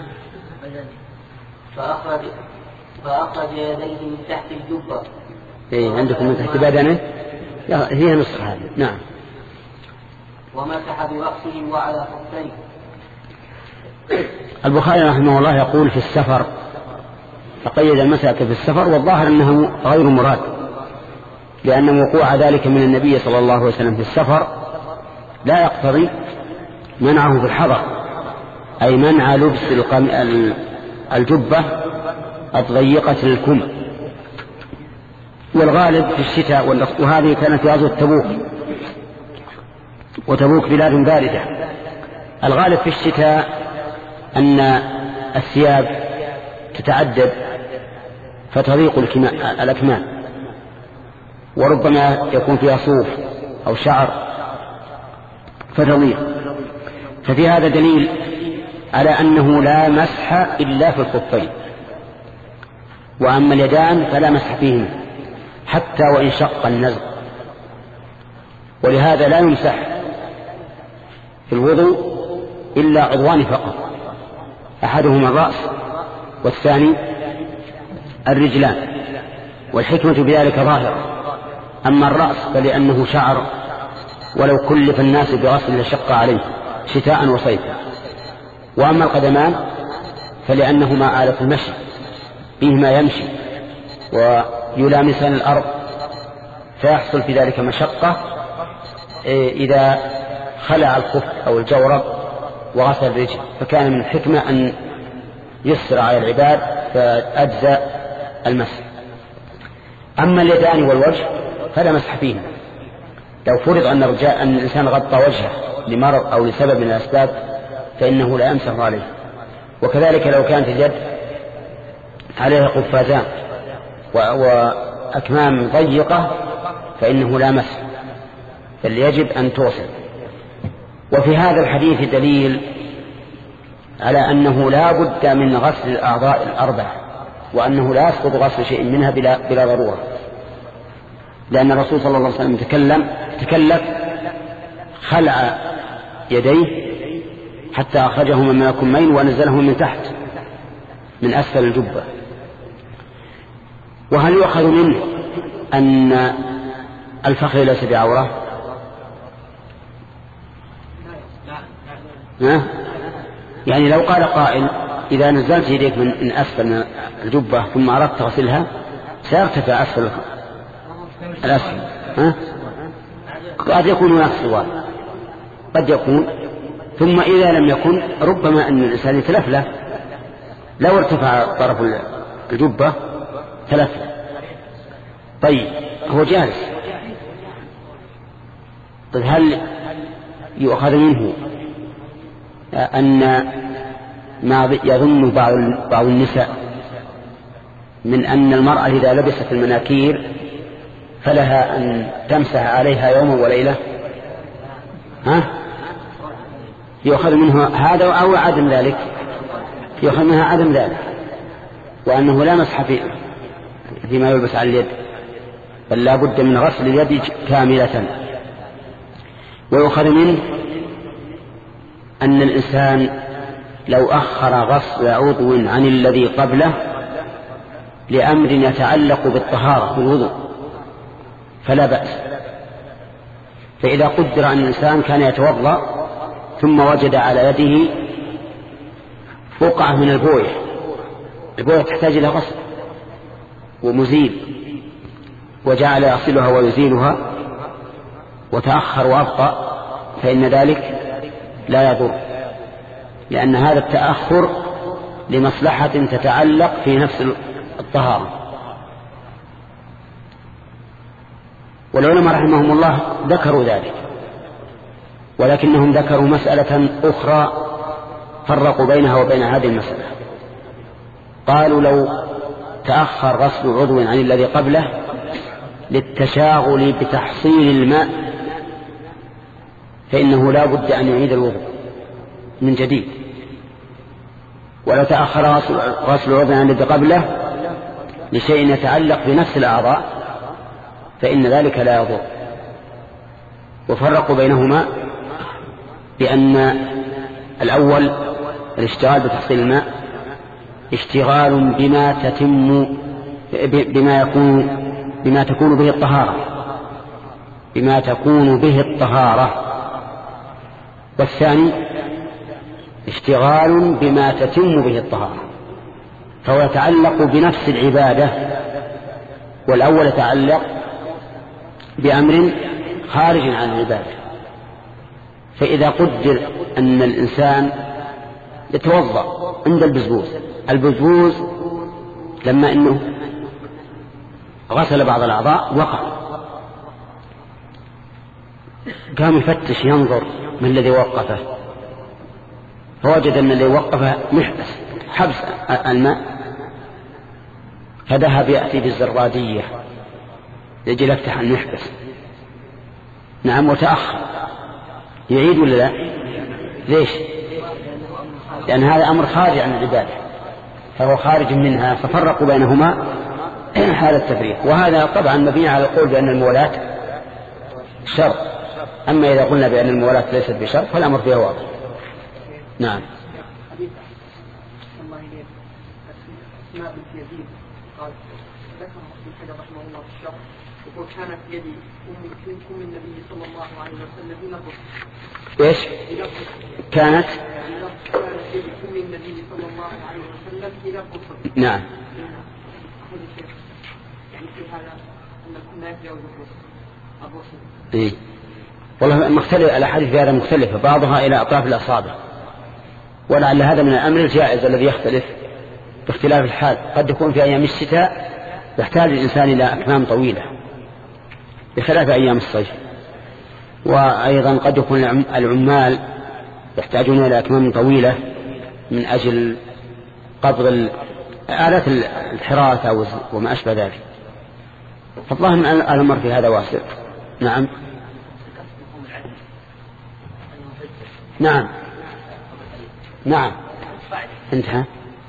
A: فأخرج, فأخرج يديه من تحت الجبة.
B: إيه عندكم من تحت بدنه هي نصف هذه. نعم
A: ومسح برأسه وعلى خفيه.
B: البخاري رحمه الله يقول في السفر فقيد المساك في السفر والظاهر أنه غير مراد لأن وقوع ذلك من النبي صلى الله عليه وسلم في السفر لا يقتضي منعه في الحضر أي منع لبس الجبة الضيقة الكم. والغالب في الشتاء وهذه كانت في غزوة تبوك وتبوك بلاد باردة. الغالب في الشتاء أن الثياب تتعدد فتضيق الأكمام وربما يكون فيها صوف أو شعر فتضيق. ففي هذا دليل على أنه لا مسح إلا في الخفين وأما اليدان فلا مسح فيهما حتى وإن شق النزق. ولهذا لا يمسح في الوضوء إلا عضوان فقط أحدهما الرأس والثاني الرجلان والحكمة بذلك ظاهرة. أما الرأس فلأنه شعر ولو كلف الناس بغسل لشق عليه شتاء وصيفا. وأما القدمان فلأنهما آلة المشي فيهما يمشي ويلامسان الأرض فيحصل في ذلك مشقة إذا خلع الخف أو الجورب وغسل الرجل فكان من الحكمة أن يسر على العباد فأجزى المسح. أما اليدان والوجه فلا مسح فيهما. لو فرض أن, أن الإنسان غطى وجهه لمرض أو لسبب من الأسباب فإنه لا يمسح عليه. وكذلك لو كانت اليد عليها قفازان وأكمام ضيقة فإنه لا مسح بل يجب أن توصل. وفي هذا الحديث دليل على أنه لا بد من غسل الأعضاء الأربعة وأنه لا يسقط غسل شيء منها بلا, بلا ضرورة لأن الرسول صلى الله عليه وسلم تكلم تكلف خلع يديه حتى أخرجهما من الكمين ونزلهما من تحت من أسفل الجبة. وهل يؤخذ منه أن الفخذ ليس بعورة؟ يعني لو قال قائل إذا نزلت يديك من أسفل الجبة ثم أردت تغسلها سيرتفع أسفل الأسفل ها؟ قد يكون هناك صور، قد يكون. ثم إذا لم يكن ربما أن الإنسان يتلفله، لو ارتفع طرف الجبة تلفله. طيب هو جالس، طيب هل يؤخذ منه أن ما يظن بعض بعض النساء من أن المرأة إذا لبست المناكير فلها أن تمسح عليها يوما وليلة؟ ها؟ يؤخذ منه هذا أو عدم ذلك؟ يؤخذ منها عدم ذلك، وأنه لا مسح فيما يلبس على اليد، بل لا بد من غسل اليد كاملة. ويؤخذ منه أن الإنسان لو أخر غسل عضو عن الذي قبله لأمر يتعلق بالطهارة بالوضوء فلا بأس. فإذا قدر أن الإنسان كان يتوضأ ثم وجد على يده بقعة من البوية، البوية تحتاج إلى غسل ومزيل، وجعل يغسلها ويزيلها وتأخر وأبطأ، فإن ذلك لا يضر، لأن هذا التأخر لمصلحة تتعلق في نفس الطهارة. والعلماء رحمهم الله ذكروا ذلك، ولكنهم ذكروا مسألة أخرى فرقوا بينها وبين هذه المسألة. قالوا لو تأخر غسل عضو عن الذي قبله للتشاغل بتحصيل الماء فإنه لا بد أن يعيد الوضوء من جديد، ولو تأخر غسل عضو عن الذي قبله لشيء يتعلق بنفس الأعضاء فإن ذلك لا يضر. وفرقوا بينهما بأن الأول الاشتغال بتحصيل الماء اشتغال بما تتم بما يكون بما تكون به الطهارة بما تكون به الطهارة والثاني اشتغال بما تتم به الطهارة، فهو يتعلق بنفس العبادة، والأول يتعلق بأمر خارج عن العبادة. فإذا قدر أن الإنسان يتوضأ عند البزبوز، البزبوز لما أنه غسل بعض الأعضاء وقع، قام يفتش ينظر من الذي وقفه، فوجد أن الذي وقفه محبس حبس الماء، فذهب يأتي بالزرادية يجي يفتح المحبس. نعم، وتأخر، يعيد ولا لا؟ ليش؟ لأن هذا أمر خارج عن العبادة، فهو خارج منها، ففرقوا بينهما هذا التفريق. وهذا طبعا مبني على القول بأن المولاة شرط، أما إذا قلنا بأن المولاة ليست بشرط فالأمر فيها واضح. نعم.
D: أسماء بنت يزيد قال ذكر ابن حجر رحمه الله في الشرح يقول كانت يدي أم أم النبي صلى الله عليه وسلم إلى الركبة.
B: إيش؟ كانت
D: كانت يدي أم النبي صلى الله عليه وسلم إلى الركبة.
B: نعم.
D: يعني في هذا أن كنا يتجاوز الرسل.
B: إيه. والله مختلف، الأحاديث في هذا مختلفة، بعضها إلى أطراف الأصابع، ولعل هذا من الأمر الجائز الذي يختلف باختلاف الحال. قد يكون في أيام الشتاء يحتاج الإنسان إلى أكمام طويلة بخلاف أيام الصيف، وأيضا قد يكون العمال يحتاجون إلى أكمام طويلة من أجل قبض آلات الحراثة وما أشبه ذلك. فالله من الأمر في هذا واسع. نعم نعم نعم انتهى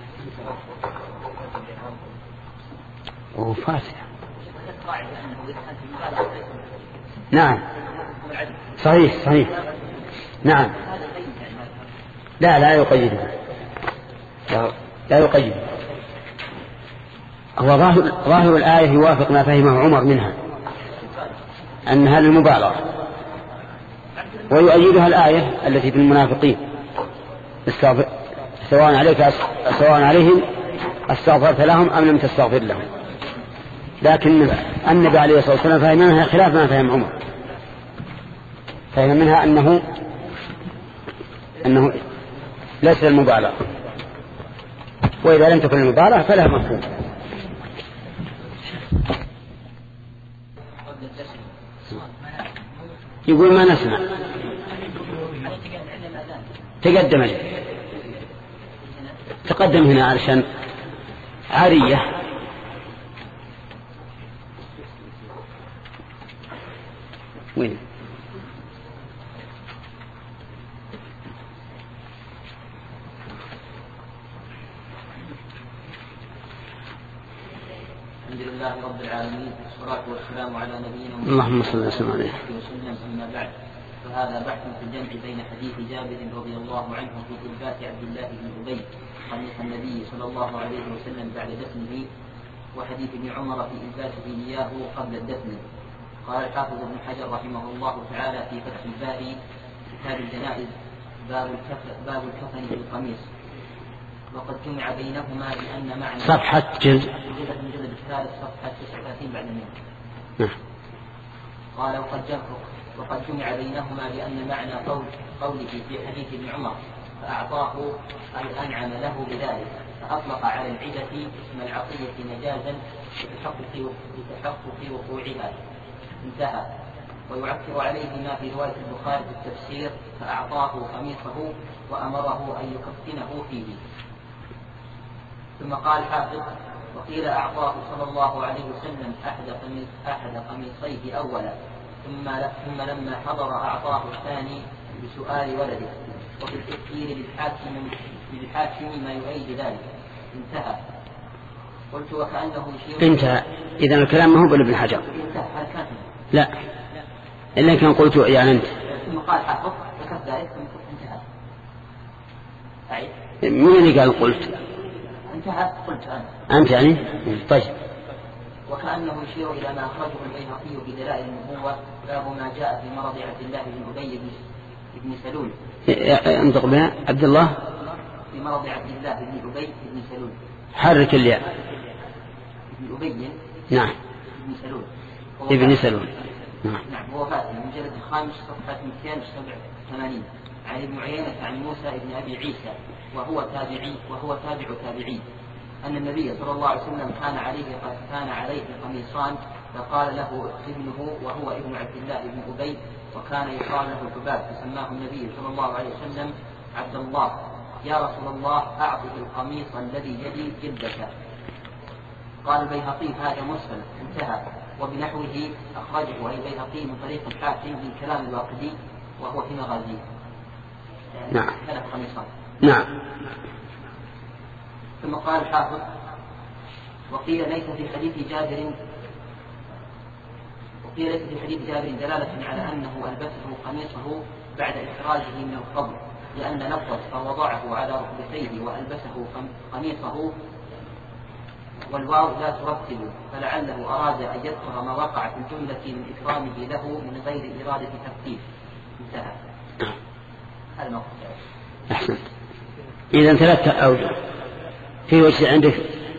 B: وفاتح. نعم صحيح صحيح. نعم لا لا يقيده، لا, لا يقيده. هو ظاهر, ظاهر الآية يوافق ما فهمه عمر منها أنها للمبالغة، ويؤيدها الآية التي في المنافقين سواء عليك سواء عليهم استغفرت لهم أم لم تستغفر لهم. لكن النبي عليه الصلاة والسلام فهم منها خلاف ما فهم عمر، فهم منها أنه أنه ليس المبالغة، وإذا لم تكن المبالغة فلها مفهوم. يقول ما نسمع تقدم لي. تقدم هنا علشان عارية. وين؟
A: الحمد لله رب العالمين، والصلاة والسلام على نبينا محمد
B: اللهم صل وسلم عليه
A: وسلم. أما بعد، فهذا بحث في الجمع بين حديث جابر رضي الله عنه في إثبات عبد الله بن أبي قميص النبي صلى الله عليه وسلم بعد دفنه، وحديث ابن عمر في إثباته إياه قبل الدفن. قال الحافظ ابن حجر رحمه الله تعالى في فتح الباري كتاب الجنائز باب الكفن, باب الكفن في القميص، وقد جمع بينهما بأن معنى
B: صفحة جزء
A: المجلد الثالث صفحة تسعة وثلاثين بعد المئة.
B: نعم.
A: قال وقد جمع وقد جمع بينهما بأن معنى قول قوله في حديث ابن عمر فأعطاه أي أنعم له بذلك، فأطلق على العدة اسم العطية مجازا لتحقق وقوعها، انتهى. ويعكر عليه ما في رواية البخاري في التفسير فأعطاه قميصه وأمره أن يكفنه فيه. ثم قال حافظ وقيل أعطاه صلى الله عليه وسلم أحد قميصيه أولا، ثم ثم لما حضر أعطاه الثاني بسؤال ولده، وفي التفسير للحاكم للحاكم ما يؤيد ذلك، انتهى. قلت وكأنه يشير
B: انتهى. إذن الكلام ما هو بابن حجر.
A: انتهى. هل كان
B: لا إلا كان قلت يعني أنت.
A: ثم قال حافظ ذكرت ذلك انتهى. أعيد.
B: من اللي قال قلت؟
A: انتهى. قلت أنا.
B: أنت يعني. طيب.
A: وكأنه يشير إلى ما أخرجه البيهقي بدلائل النبوة باب ما جاء في مرض عبد الله بن أبي بن سلول.
B: انطق بها عبد الله.
A: في مرض عبد الله بن أبي بن سلول.
B: حرك الياء.
A: ابن أبي.
B: نعم.
A: ابن سلول.
B: ابن سلول. نعم.
A: نعم. هو فاتن المجلد الخامس صفحة مئتين وسبعة وثمانين عن ابن عيينة عن موسى بن أبي عيسى وهو تابعي وهو تابع تابعي أن النبي صلى الله عليه وسلم كان عليه كان عليه قميصان، فقال له ابنه وهو ابن عبد الله بن أبي وكان يقال له الحباب، فسماه النبي صلى الله عليه وسلم عبد الله. يا رسول الله أعطه القميص الذي يلي جلدك. قال البيهقي هذا مرسل، انتهى. وبنحوه أخرجه أي البيهقي من طريق الحاكم من كلام الواقدي وهو في مغازيه.
B: نعم.
A: ثلاث قميصان.
B: نعم.
A: ثم قال الحافظ وقيل ليس في حديث جابر وقيل ليس في حديث جابر دلالة على أنه ألبسه قميصه بعد إخراجه من القبر، لأن لفظ فوضعه على ركبتيه وألبسه قميصه والواو لا ترتب، فلعله أراد أن يذكر ما وقع في الجملة من إكرامه له من غير إرادة ترتيب، انتهى. هذا موقف.
B: أحسن. إذا ثلاثة أوجه في وجه عندك.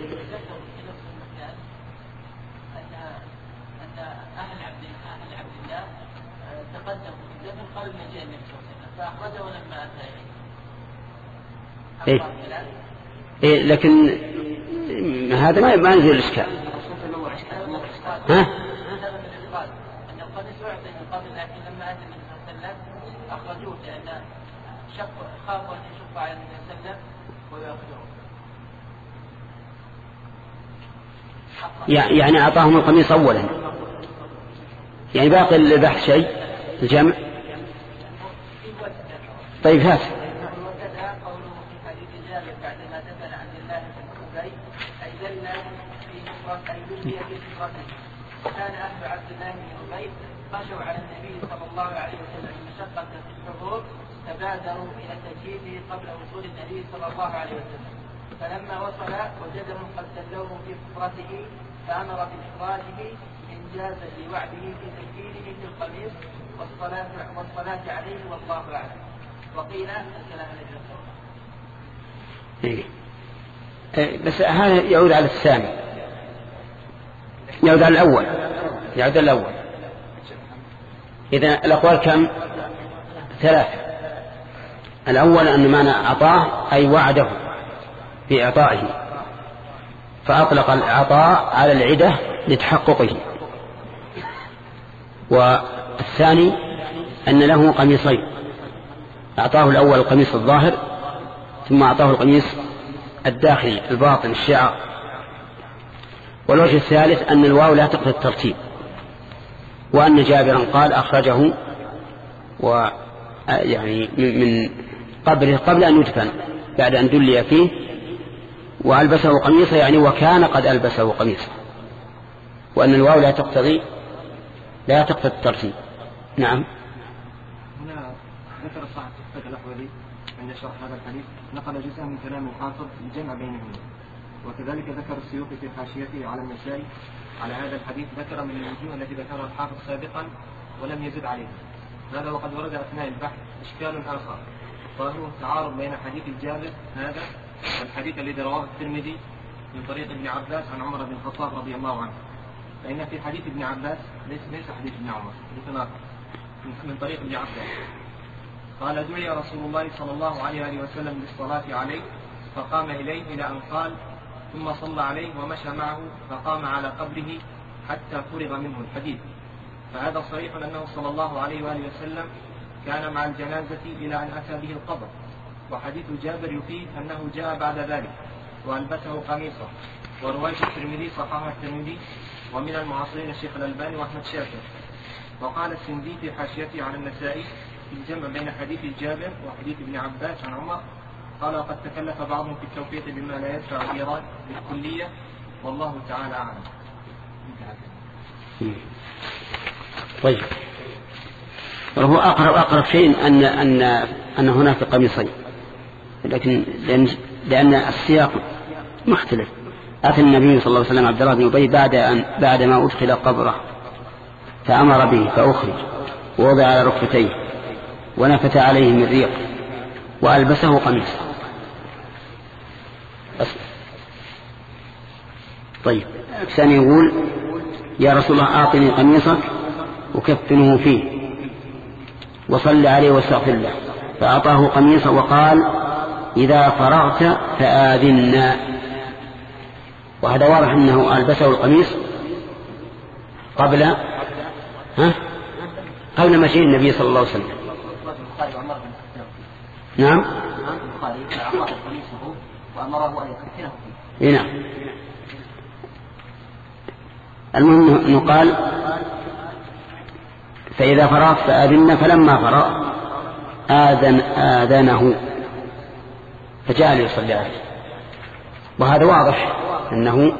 B: إيه. إيه لكن هذا ما ما ينزل الإشكال. ها؟
C: أن القميص يعطي من قبل، لكن لما أتى النبي صلى الله عليه وسلم أخرجوه لأن شق خافوا أن يشق على النبي صلى الله عليه وسلم ويأخذوه.
B: يعني أعطاهم القميص أولا، يعني باقي البحث شيء الجمع. طيب هات.
C: كان أهل عبد الله بن أبي خشوا على النبي صلى الله عليه وسلم مشقة في الحضور، فبادروا إلى تجهيزه قبل وصول النبي صلى الله عليه وسلم، فلما وصل وجدهم قد سلوه في حفرته فأمر بإخراجه إنجازا لوعده في تكفينه في القميص والصلاة, والصلاة عليه والله أعلم. وقيل الكلام الذي
B: إيه. بس هذا يعود على الثاني. يعود على الأول يعود على الأول. إذن الأقوال كم؟ ثلاثة. الأول أن معنى أعطاه أي وعده في إعطائه، فأطلق العطاء على العدة لتحققه. والثاني أن له قميصين، أعطاه الأول القميص الظاهر ثم أعطاه القميص الداخلي الباطن الشعر. والوجه الثالث أن الواو لا تقتضي الترتيب، وأن جابرا قال أخرجه و يعني من قبره قبل أن يدفن بعد أن دلي فيه، وألبسه قميصا يعني وكان قد ألبسه قميصا، وأن الواو لا تقتضي لا تقتضي الترتيب. نعم.
E: هنا ذكر صاحب الفتح الأحوذي عند شرح هذا الحديث نقل جزءا من كلام الحافظ الجمع بينهما، وكذلك ذكر السيوطي في حاشيته على النسائي على هذا الحديث ذكر من الوجوه التي ذكرها الحافظ سابقا ولم يزد عليه. هذا وقد ورد أثناء البحث إشكال آخر، وهو تعارض بين حديث الجابر هذا والحديث الذي رواه الترمذي من طريق ابن عباس عن عمر بن الخطاب رضي الله عنه. فإن في حديث ابن عباس ليس ليس حديث ابن عمر، حديث آخر من طريق ابن عباس قال دعي رسول الله صلى الله عليه وسلم للصلاة عليه فقام إليه إلى أن قال ثم صلى عليه ومشى معه فقام على قبره حتى فرغ منه الحديث. فهذا صريح أنه صلى الله عليه وآله وسلم كان مع الجنازة إلى أن أتى به القبر. وحديث جابر يفيد أنه جاء بعد ذلك وألبسه قميصا. ورواية الترمذي صححها الترمذي ومن المعاصرين الشيخ الألباني وأحمد شاكر. وقال السندي في حاشيته على النسائي في الجمع بين حديث جابر وحديث ابن عباس عن عمر قال وقد تكلف بعضهم في التوفيق بما لا يدفع الإيراد بالكلية والله تعالى أعلم.
B: طيب، وهو أقرب أقرب شيء أن أن أن هناك قميصين، لكن لأن, لأن السياق مختلف. أتى النبي صلى الله عليه وسلم عبد الله بن أبي بعد أن بعد ما أدخل قبره فأمر به فأخرج ووضع على ركبتيه ونفث عليه من ريق وألبسه قميصا. طيب، الثاني يقول يا رسول الله أعطني قميصك وكفنه فيه وصل عليه واستغفر له، فأعطاه قميصا وقال إذا فرغت فآذنا. وهذا واضح أنه ألبسه القميص قبل ها قبل مجيء النبي صلى الله عليه وسلم. نعم. نعم. المهم أنه قال فإذا فرغت فآذنا، فلما فرغ آذن آذنه فجاء ليصلي عليه. وهذا واضح أنه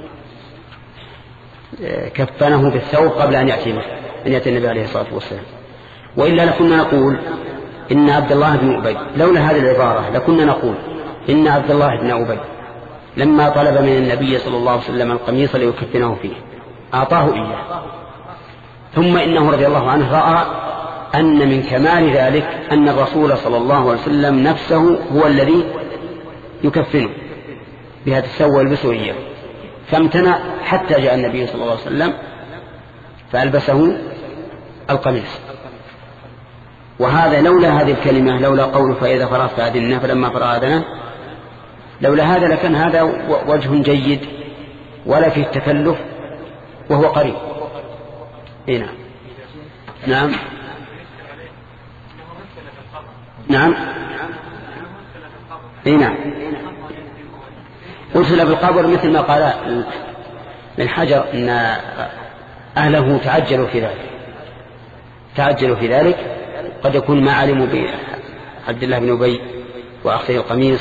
B: كفنه بالثوب قبل أن يأتي أن يأتي النبي عليه الصلاة والسلام. وإلا لكنا نقول إن عبد الله بن أبي، لولا هذه العبارة لكنا نقول إن عبد الله بن أبي لما طلب من النبي صلى الله عليه وسلم القميص ليكفنه فيه أعطاه إياه، ثم إنه رضي الله عنه رأى أن من كمال ذلك أن الرسول صلى الله عليه وسلم نفسه هو الذي يكفنه بهذا الثوب ويلبسه إياه، فامتنع حتى جاء النبي صلى الله عليه وسلم فألبسه القميص. وهذا لولا هذه الكلمة، لولا قول فإذا فرغت فآذنا فلما فرغ آذنه، لولا هذا لكان هذا وجه جيد ولا فيه التكلف وهو قريب. إيه نعم. نعم. نعم. إيه نعم. أرسل بالقبر مثل ما قال من حجر أن أهله تعجلوا في ذلك تعجلوا في ذلك قد يكون ما علموا بعبد الله بن أبي وأخذه القميص.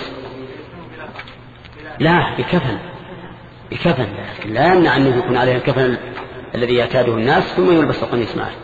B: لا، بكفن بكفن لكن لا يمنع أنه يكون عليه الكفن الذي يعتاده الناس ثم يلبس القميص معه.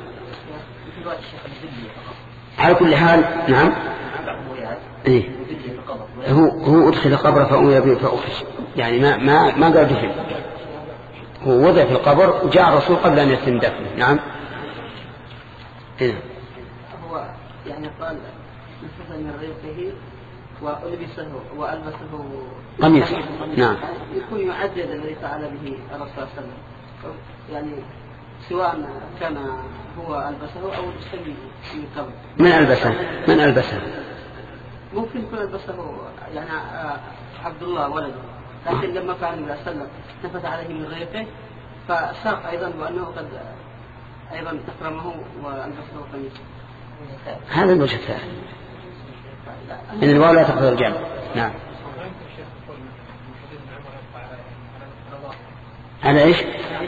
B: على كل حال. نعم. إيه؟ هو هو أدخل القبر فأمر به فأخرج، يعني ما ما ما قال دفن، هو وضع في القبر وجاء الرسول قبل أن يتم دفنه. نعم. إيه؟
A: هو يعني قال نفذ من ريقه ولبسه وألبسه
B: قميص. نعم.
A: يكون يعدد الذي فعل به الرسول صلى الله عليه وسلم.
C: يعني سواء كان هو ألبسه أو المسلم من قبل.
B: من ألبسه؟ من ألبسه؟
C: ممكن يكون ألبسه يعني عبد الله ولده، لكن لما كان النبي صلى الله عليه وسلم نفث عليه من غيره فساق أيضا بأنه قد أيضا تكرمه وألبسه قميص.
B: هذا الوجه الثاني، إن الواو لا تقتضي الجمع. نعم. على إيش؟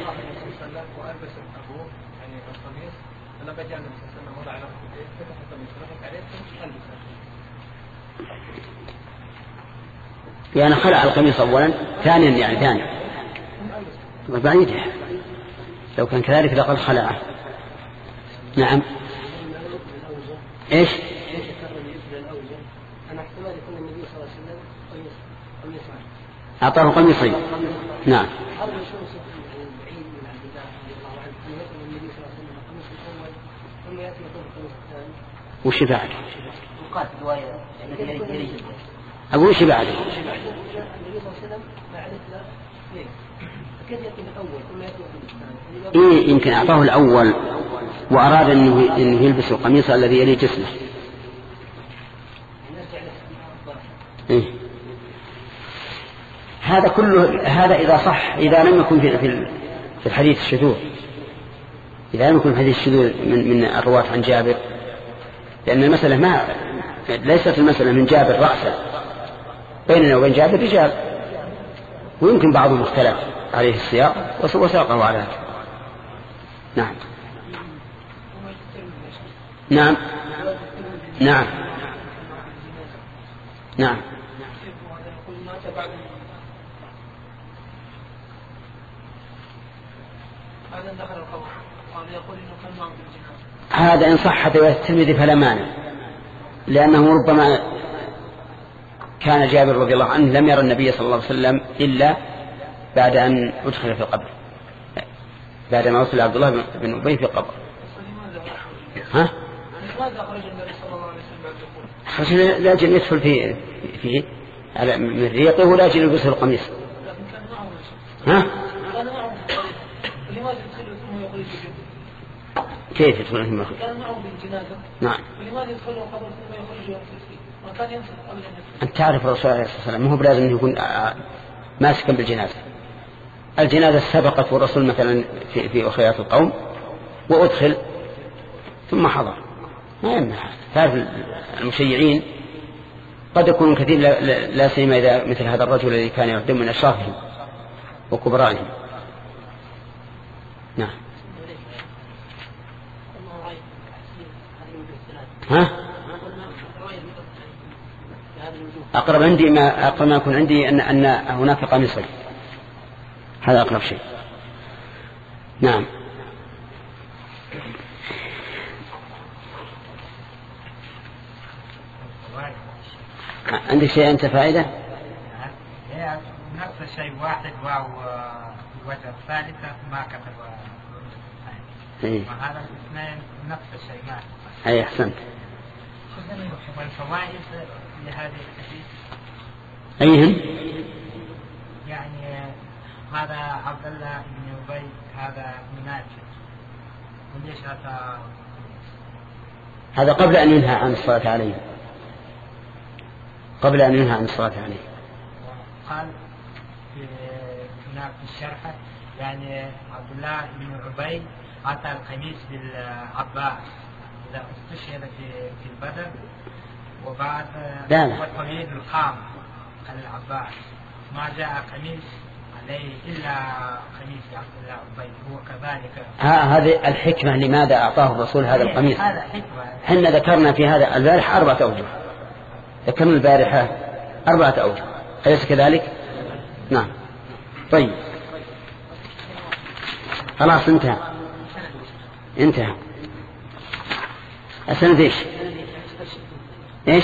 B: يعني خلع القميص أولا، ثانيا يعني ثاني بعيد، لو كان كذلك لقد خلعه. نعم. إيش؟ أعطاه قميصين. نعم. وش بعد؟ أقول وش بعد؟ إيه يمكن أعطاه الأول وأراد أنه, إنه يلبس القميص الذي يلي جسمه. إيه؟ هذا كله، هذا إذا صح، إذا لم يكن في في الحديث الشذوذ، إذا لم يكن الحديث الشذوذ من من الرواة عن جابر، لأن المسألة ما ليست المسألة من جابر رأسا، بيننا وبين جابر رجال، ويمكن بعضهم اختلف عليه السياق وساقه على هذا. نعم. نعم. نعم. نعم. هذا إن صحت رواية الترمذي فلا مانع، لأنه ربما كان جابر رضي الله عنه لم يرى النبي صلى الله عليه وسلم إلا بعد أن أدخل في القبر، بعد ما وصل عبد الله بن أبي في القبر. ها؟ خرج لاجل يدخل في فيه على من ريقه ولاجل يلبسه القميص. ها؟ كيف يدخل فيما يخرج؟
C: كان معه بالجنازة.
B: نعم.
C: ولماذا يدخل القبر ثم يخرج ويغتسل؟ ما كان ينصت قبل أن يدخل.
B: أنت تعرف الرسول عليه الصلاة والسلام مو بلازم أن يكون ماسكا بالجنازة. الجنازة سبقت والرسول مثلا في في أخريات القوم وأدخل ثم حضر، ما يمنع. تعرف المشيعين قد يكونون كثير، لا سيما إذا مثل هذا الرجل الذي كان يقدم من أشرافهم وكبرائهم. نعم. ها؟ أقرب عندي ما أقرب ما يكون عندي أن أن هناك قميصين، هذا أقرب شيء. نعم. عندك شيء أنت فائدة؟
F: هي نفس الشيء واحد واو الوجه الثالثة ما كتب
B: إيه.
F: وهذا الاثنين نفس الشيء ما.
B: أي أحسنت.
F: والفوائد لهذه الحديث
B: أيهم؟
F: يعني هذا عبد الله بن أبي هذا منافق، وليش هذا؟
B: هذا قبل أن ينهى عن الصلاة عليه، قبل أن ينهى عن الصلاة عليه.
F: قال في هناك في الشرح يعني عبد الله بن أبي أعطى القميص للعباس إذا استشهد في في البدر، وبعد والطويل القام على العباس ما جاء قميص عليه إلا قميص عبد الله أبي، هو كذلك.
B: ها هذه الحكمة لماذا أعطاه الرسول هذا القميص.
F: هذا حكمة.
B: حنا ذكرنا في هذا البارحة أربعة أوجه، ذكرنا البارحة أربعة أوجه، أليس كذلك؟ نعم. طيب خلاص انتهى انتهى. السند ايش؟ ايش؟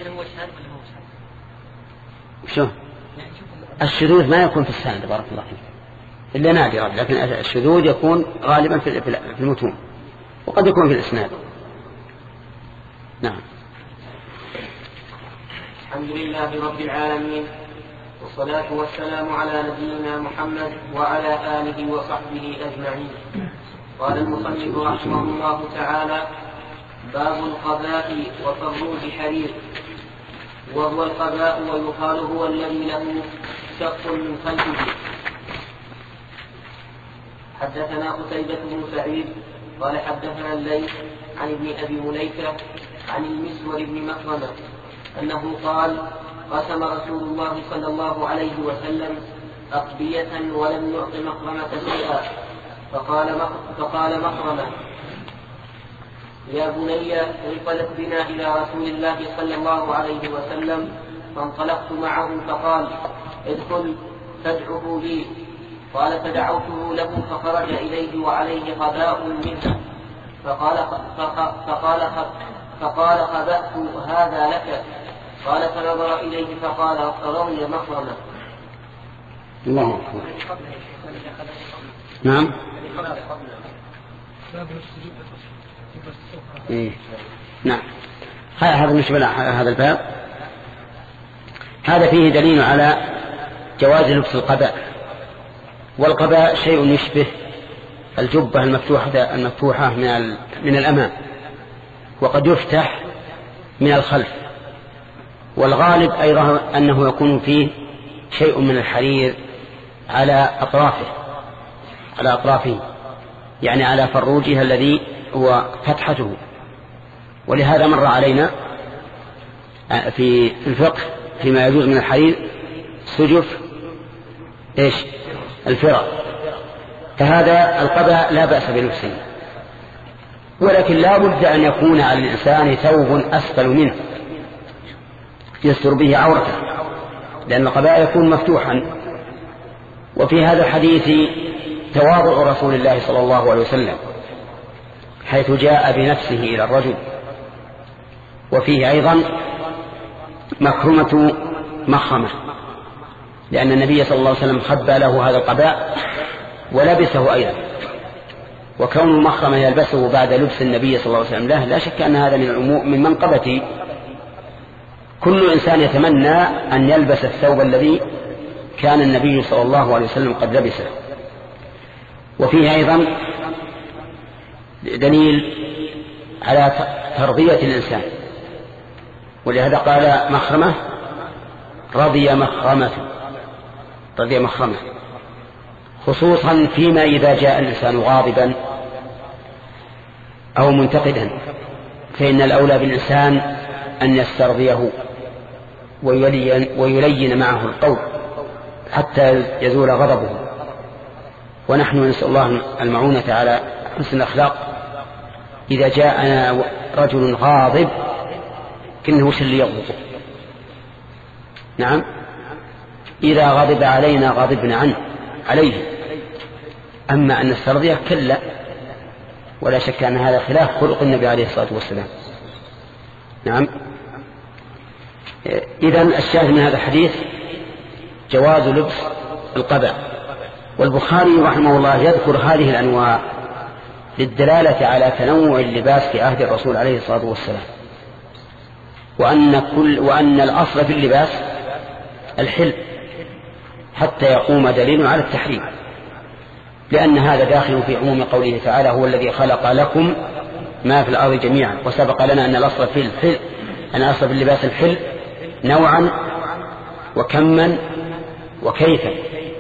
B: شو؟ الشذوذ ما يكون في السند بارك الله فيك إلا نادرا، لكن الشذوذ يكون غالبا في المتون وقد يكون في الإسناد. نعم.
A: الحمد لله رب العالمين، والصلاة والسلام على نبينا محمد وعلى آله وصحبه أجمعين. قال المصنف رحمه الله تعالى: باب القباء وفروج حرير. وهو القباء ويقال هو الذي له شق من خلفه. حدثنا قتيبة بن سعيد قال حدثنا الليث عن ابن أبي مليكة عن المسور بن مخرمة أنه قال: قسم رسول الله صلى الله عليه وسلم أقبية ولم يعط مخرمة شيئا، فقال فقال مخرمة: يا بني انطلق بنا إلى رسول الله صلى الله عليه وسلم. فانطلقت معه فقال: ادخل فادعه لي. قال: فدعوته له فخرج إليه وعليه قباء منه، فقال فقال فقال خبأت هذا لك. قال: فنظر إليه فقال: رضي مخرمة.
B: الله أكبر. نعم. إيه. نعم. هذا بالنسبة هذا الباب، هذا فيه دليل على جواز لبس القباء. والقباء شيء يشبه الجبة المفتوحة المفتوحة من من الأمام، وقد يفتح من الخلف. والغالب أيضا أنه يكون فيه شيء من الحرير على أطرافه على أطرافه يعني على فروجها الذي هو فتحته. ولهذا مر علينا في الفقه فيما يجوز من الحرير سجف إيش الفرق. فهذا القباء لا بأس بلبسه، ولكن لا بد أن يكون على الإنسان ثوب أسفل منه يستر به عورته، لأن القباء يكون مفتوحا. وفي هذا الحديث تواضع رسول الله صلى الله عليه وسلم حيث جاء بنفسه إلى الرجل. وفيه أيضا مكرمة مخرمة، لأن النبي صلى الله عليه وسلم خبى له هذا القباء ولبسه أيضا. وكون المخرمة يلبسه بعد لبس النبي صلى الله عليه وسلم له لا شك أن هذا من من منقبة كل إنسان يتمنى أن يلبس الثوب الذي كان النبي صلى الله عليه وسلم قد لبسه. وفيه أيضا دليل على ترضية الإنسان، ولهذا قال مخرمة رضي مخرمة رضي مخرمة خصوصا فيما إذا جاء الإنسان غاضبا أو منتقدا، فإن الأولى بالإنسان أن يسترضيه ويلين, ويلين معه القول حتى يزول غضبه. ونحن نسأل الله المعونة على حسن الأخلاق. إذا جاءنا رجل غاضب كنه وش اللي يغضبه؟ نعم، إذا غضب علينا غضبنا عنه عليه. أما أن نسترضيه كلا، ولا شك أن هذا خلاف خلق النبي عليه الصلاة والسلام. نعم. إذن الشاهد من هذا الحديث جواز لبس القباء. والبخاري رحمه الله يذكر هذه الأنواع للدلالة على تنوع اللباس في عهد الرسول عليه الصلاة والسلام، وأن, كل وأن الأصل في اللباس الحل حتى يقوم دليل على التحريم، لأن هذا داخل في عموم قوله تعالى: هو الذي خلق لكم ما في الأرض جميعا. وسبق لنا أن الأصل في الحل أن الأصل في اللباس الحل نوعا وكما وكيفا،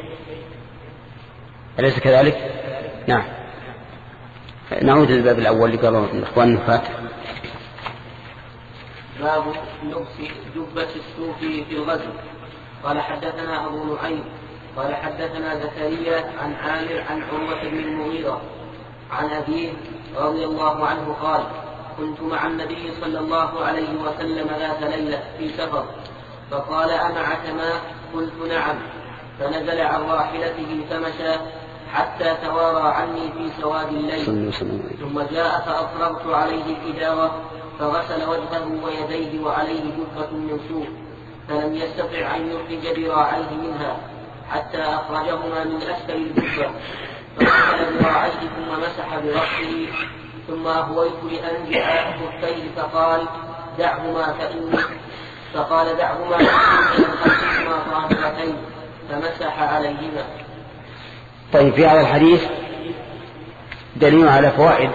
B: أليس كذلك؟ نعم. نعود للباب الأول اللي قالوا الإخوان نفات.
A: باب لبس جبة السوف في الغزو. قال حدثنا أبو نعيم قال حدثنا زكريا عن عامر عن عروة بن المغيرة عن أبيه رضي الله عنه قال: كنت مع النبي صلى الله عليه وسلم ذات ليلة في سفر، فقال: أمعك ماء؟ قلت: نعم. فنزل عن راحلته فمشى حتى توارى عني في سواد الليل، ثم جاء فأفرغت عليه الإداوة فغسل وجهه ويديه وعليه جبة من سوء، فلم يستطع أن يخرج ذراعيه منها حتى أخرجهما من أسفل الجبة، فغسل ذراعيه ثم مسح برأسه، ثم أهويت لأنزع خفيه فقال: دعهما فإني, فقال دعهما فأدخلتهما طاهرتين فمسح عليهما.
B: طيب في هذا الحديث دليل على فوائد.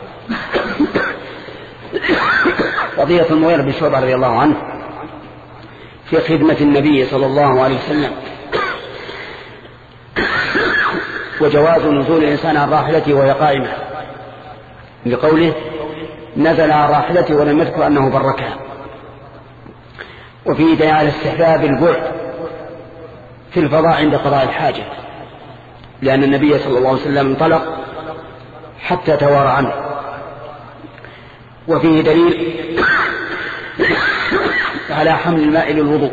B: قضية المغيرة بن شعبة رضي الله عنه في خدمة النبي صلى الله عليه وسلم وجواز نزول الإنسان عن راحلته وهي قائمة، لقوله نزل عن راحلته ولم يذكر أنه بركها. وفيه دليل على استحباب البعد في الفضاء عند قضاء الحاجة، لأن النبي صلى الله عليه وسلم انطلق حتى توارى عنه. وفيه دليل على حمل الماء للوضوء،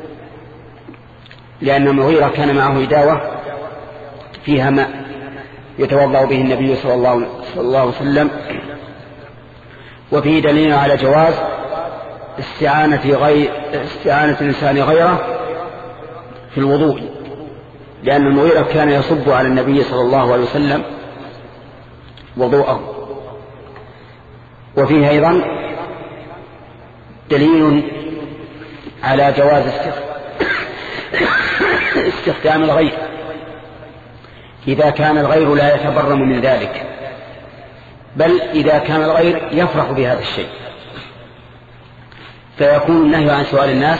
B: لأن المغيرة كان معه إداوة فيها ماء يتوضأ به النبي صلى الله عليه وسلم. وفيه دليل على جواز استعانة, غير استعانة الإنسان غيره في الوضوء، لأن المغيرة كان يصب على النبي صلى الله عليه وسلم وضوءه. وفيه أيضا دليل على جواز استخدام الغير إذا كان الغير لا يتبرم من ذلك، بل إذا كان الغير يفرح بهذا الشيء، فيكون النهي عن سؤال الناس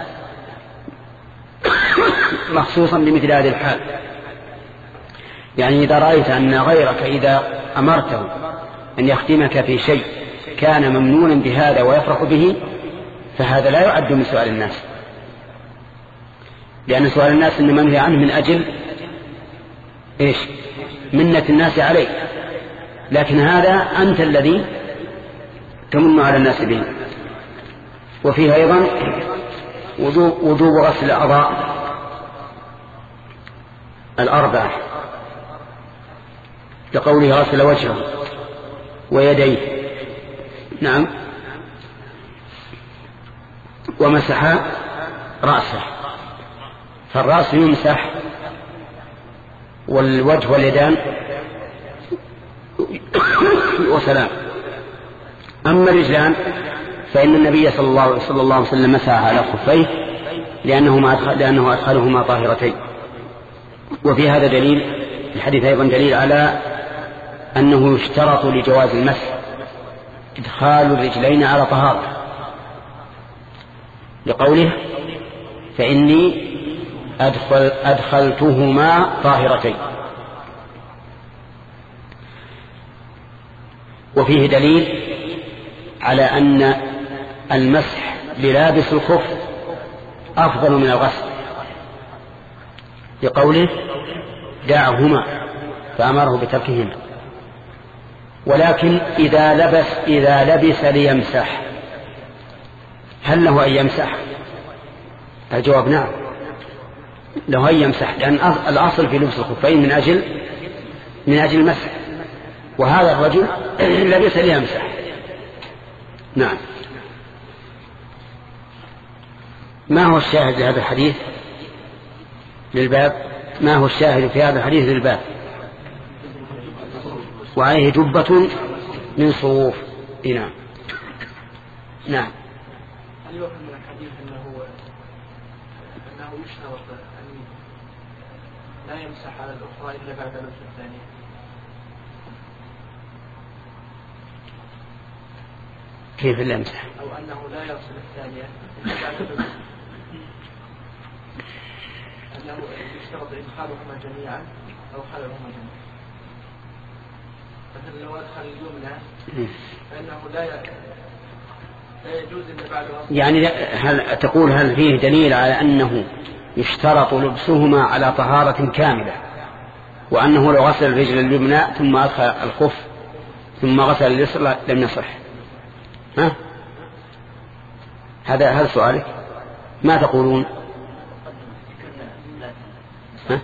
B: مخصوصا بمثل هذه الحال. يعني إذا رأيت أن غيرك إذا أمرته أن يخدمك في شيء كان ممنونا بهذا ويفرح به، فهذا لا يعد من سؤال الناس، لأن سؤال الناس إنما منهي عنه من أجل إيش؟ منة الناس عليه، لكن هذا أنت الذي تمن على الناس به. وفيه أيضا وجوب غسل الأعضاء الأربعة، لقوله غسل وجهه ويديه، نعم، ومسح رأسه. فالرأس يمسح والوجه واليدان وسلام. أما الرجلان فإن النبي صلى الله, صلى الله عليه وسلم مسح على خفيه لأنه, أدخل لأنه أدخلهما طاهرتين. وفي هذا دليل الحديث أيضا دليل على أنه يشترط لجواز المسح إدخال الرجلين على طهارة، لقوله فإني أدخل أدخلتهما طاهرتين. وفيه دليل على أن المسح بلابس الخف أفضل من الغسل، لقوله دعهما فأمره بتركهما. ولكن إذا لبس إذا لبس ليمسح هل له أن يمسح؟ الجواب نعم، له أن يمسح، لأن الأصل في لبس الخفين من أجل من أجل المسح، وهذا الرجل لبس ليمسح. نعم. ما هو الشاهد لهذا الحديث للباب؟ ما هو الشاهد في هذا الحديث للباب؟ وعليه جبة من صوف. نعم. نعم.
C: هل يفهم من الحديث أنه أنه يشترط أن لا يمسح على الأخرى إلا بعد لبس الثانية؟
B: كيف لا يمسح؟
C: أو أنه لا يغسل الثانية إلا بعد لبس، أنه يشترط إدخالهما جميعا أو خللهما جميعا. مثلا لو أدخل اليمنى فإنه لا لا يجوز إلا بعد غسل.
B: يعني هل تقول هل فيه دليل على أنه يشترط لبسهما على طهارة كاملة، وأنه لو غسل الرجل اليمنى ثم أدخل الخف ثم غسل اليسرى لم يصح؟ ها؟ هذا هذا سؤالك؟ ما تقولون؟ ها؟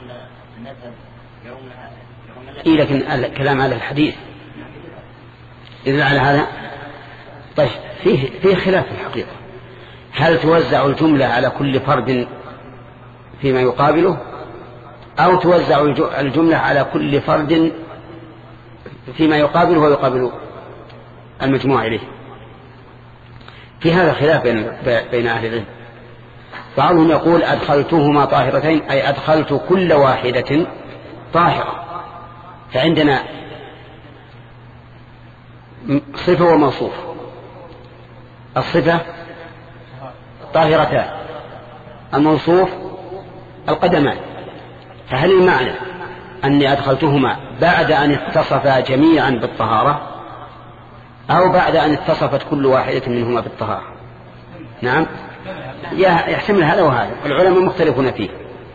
B: إيه، لكن الكلام على الحديث إذن على هذا. طيب فيه فيه خلاف في الحقيقة، هل توزع الجملة على كل فرد فيما يقابله، أو توزع الجملة على كل فرد فيما يقابله ويقابل المجموع إليه؟ في هذا خلاف بين, بين أهل العلم. بعضهم يقول أدخلتهما طاهرتين أي أدخلت كل واحدة طاهرة. فعندنا صفة وموصوف. الصفة طاهرتان، الموصوف القدمان. فهل المعنى أني أدخلتهما بعد أن اتصفا جميعا بالطهارة أو بعد أن اتصفت كل واحدة منهما بالطهارة؟ نعم يحتمل هذا وهذا، العلماء مختلفون فيه،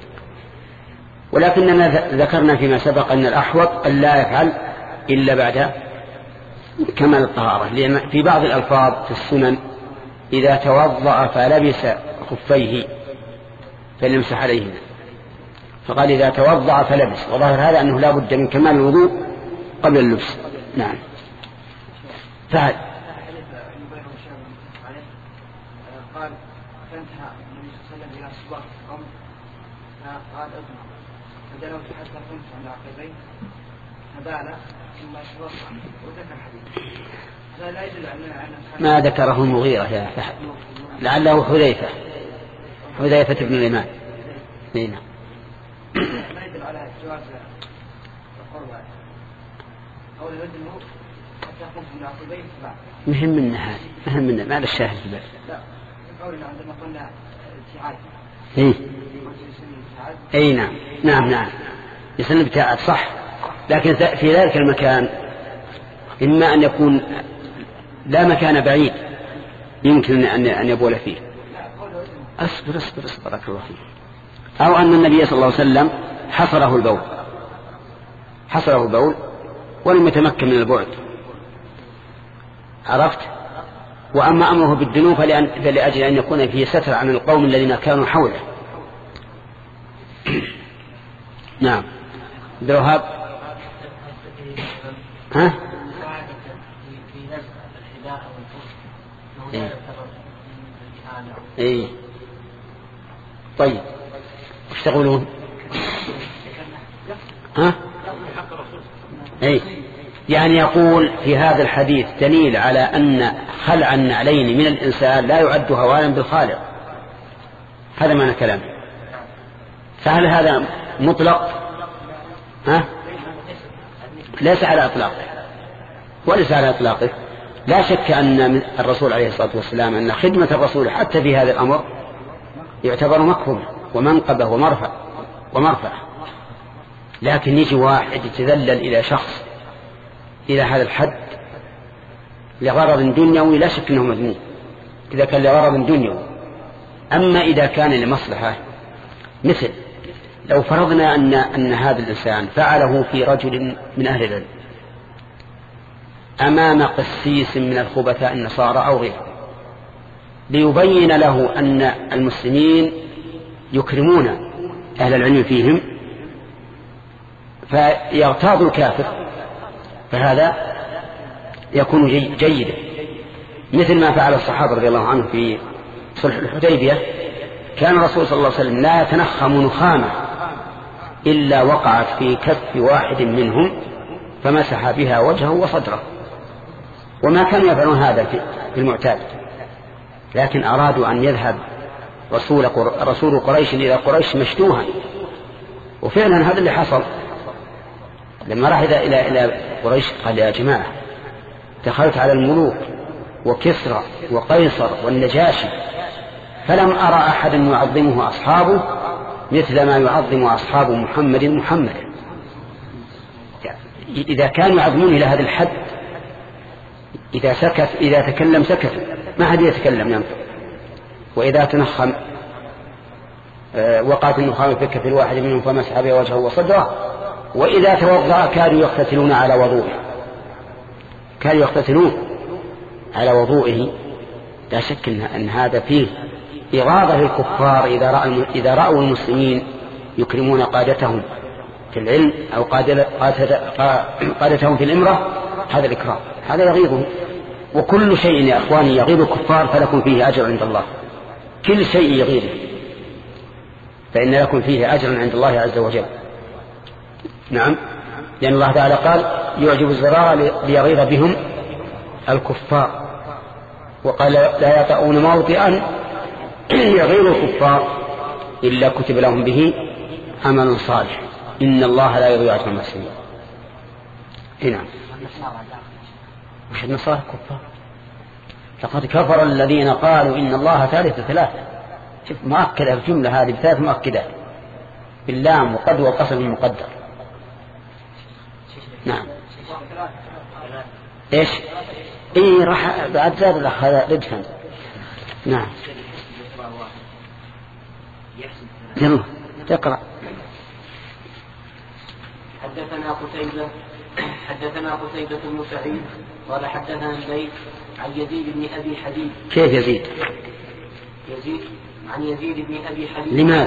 B: ولكننا ذكرنا فيما سبق أن الأحوط أن لا يفعل إلا بعد كمال الطهارة، لأن في بعض الألفاظ في السنن إذا توضأ فلبس خفيه فليمسح عليهما، فقال إذا توضأ فلبس، وظاهر هذا أنه لا بد من كمال الوضوء قبل اللبس. نعم. فهل
C: قال فانتهى النبي صلى الله عليه وسلم إلى صباح القمر فقال أذنه فدلوت حتى قمت عند عقبين فبال ثم توضأ وذكر الحديث. هذا لا يدل على
B: ما ذكره المغيرة يا فهد، لعله حذيفة حذيفة بن اليمان. نعم.
C: ما يدل على جواز القربة أو الأذن حتى قمت عند عقبين فبال.
B: مهم من هذا، مهم من ما الشاهد في ذلك.
C: لا قولنا عندما قلنا ابتعاد.
B: إيه. أي نعم نعم نعم يسن ابتعاد صح، لكن في ذلك المكان إما أن يكون لا مكان بعيد يمكن أن أن يبول فيه. أصبر أصبر أصبر الله فيه. أو أن النبي صلى الله عليه وسلم حصره البول حصره البول ولم يتمكن من البعد، عرفت؟ وأما أمره بالدنو فلأجل أن يكون فيه ستر عن القوم الذين كانوا حوله. نعم. دروهاب ها؟ إيه. إيه. طيب ايش تقولون؟ ها؟ إيه. يعني يقول في هذا الحديث دليل على أن خلع النعلين من الإنسان لا يعد هوانا بالخالق، هذا معنى كلامه. فهل هذا مطلق؟ ها؟ ليس على إطلاقه وليس على إطلاقه. لا شك أن الرسول عليه الصلاة والسلام أن خدمة الرسول حتى في هذا الأمر يعتبر مكرمة ومنقبة ومرفع ومرفع، لكن يجي واحد يتذلل إلى شخص إلى هذا الحد لغرض دنيوي لا شك أنه مذموم إذا كان لغرض دنيوي. أما إذا كان لمصلحة، مثل لو فرضنا أن, أن هذا الإنسان فعله في رجل من أهل العلم أمام قسيس من الخبثاء النصارى أو غيره ليبين له أن المسلمين يكرمون أهل العلم فيهم فيغتاظ الكافر، فهذا يكون جي جيدا، مثل ما فعل الصحابة رضي الله عنهم في صلح الحديبية. كان الرسول صلى الله عليه وسلم لا يتنخم نخامة إلا وقعت في كف واحد منهم فمسح بها وجهه وصدره، وما كانوا يفعلون هذا في المعتاد، لكن أرادوا أن يذهب رسول, رسول قريش إلى قريش مشتوها، وفعلا هذا اللي حصل. لما راح إلى, إلى, إلى قريش قال يا جماعة دخلت على الملوك وكسرى وقيصر والنجاشي فلم أرى أحدا يعظمه أصحابه مثل ما يعظم أصحاب محمد محمد. إذا كانوا يعظمون إلى هذا الحد إذا سكت إذا تكلم سكت ما حد يتكلم ينطق، وإذا تنخم آه وقعت النخام في كف الواحد منهم فمسح بها وجهه وصدره، وإذا توضأ كانوا يقتتلون على وضوئه كانوا يقتتلون على وضوئه. لا شك أن هذا فيه إغاظة للكفار إذا رأوا, إذا رأوا المسلمين يكرمون قادتهم في العلم أو قادتهم في الإمرة، هذا الإكرام هذا يغيظهم. وكل شيء يا أخواني يغيظ الكفار فلكم فيه أجر عند الله، كل شيء يغيظه فإن لكم فيه أجر عند الله عز وجل. نعم، لأن الله تعالى قال يعجب الزراء ليغيظ بهم الكفار. وقال لا يطؤون موطئا غير الكفار إلا كتب لهم به عمل صالح إن الله لا يضيع أجر المحسنين. نعم. وش النصارى كفار؟ لقد كفر الذين قالوا إن الله ثالث ثلاثة. شوف مؤكدة الجملة هذه بثلاث مؤكدات باللام وقد والقسم المقدر. نعم. ايش؟ ايه راح بعد زاد الاخ هذا رجفا. نعم. يلا تقرأ.
A: حدثنا قتيبة حدثنا قتيبة بن سعيد قال حدثنا البيت عن يزيد بن أبي حبيب.
B: كيف يزيد؟
A: يزيد عن يزيد بن أبي حبيب.
B: لماذا؟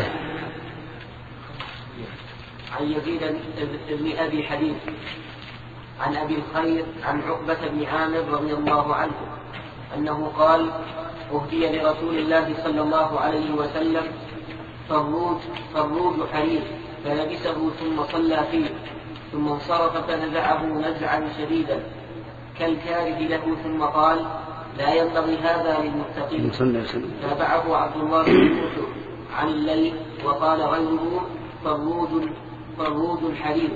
A: عن يزيد بن أبي حبيب عن أبي الخير عن عقبة بن عامر رضي الله عنه أنه قال أهدي لرسول الله صلى الله عليه وسلم فرود فرود حرير فلبسه ثم صلى فيه ثم انصرف فنزعه نزعا شديدا كالكاره له ثم قال لا ينبغي هذا للمتقين. تابعه عبد الله بن يوسف عن الليل وقال غيره فرود فرود الحرير.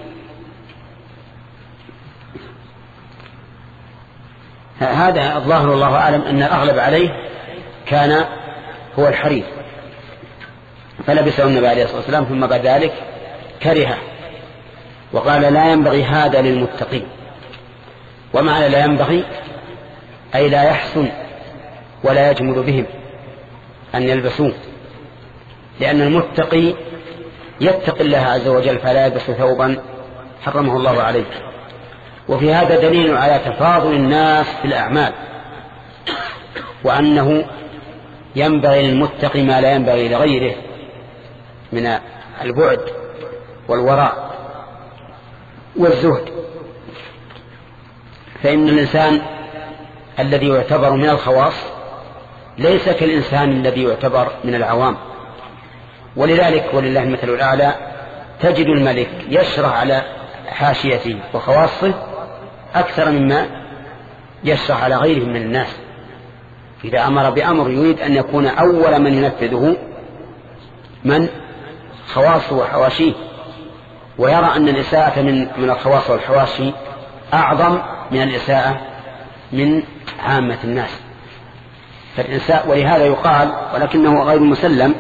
B: هذا الظاهر والله أعلم أن الأغلب عليه كان هو الحرير فلبسه النبي عليه الصلاة والسلام ثم بعد ذلك كرهه وقال لا ينبغي هذا للمتقين. ومعنى لا ينبغي أي لا يحسن ولا يجمل بهم أن يلبسوه لأن المتقي يتقي الله عز وجل فلا يلبس ثوبا حرمه الله عليه. وفي هذا دليل على تفاضل الناس في الأعمال وأنه ينبغي للمتقي ما لا ينبغي لغيره من البعد والوراء والزهد. فإن الإنسان الذي يعتبر من الخواص ليس كالإنسان الذي يعتبر من العوام. ولذلك ولله المثل الأعلى تجد الملك يشرح على حاشيته وخواصه أكثر مما يشرح على غيره من الناس. إذا أمر بأمر يريد أن يكون أول من ينفذه من خواصه وحواشيه ويرى أن الإساءة من من الخواص والحواشي أعظم من الإساءة من عامة الناس. فالإنساء ولهذا يقال ولكنه غير مسلم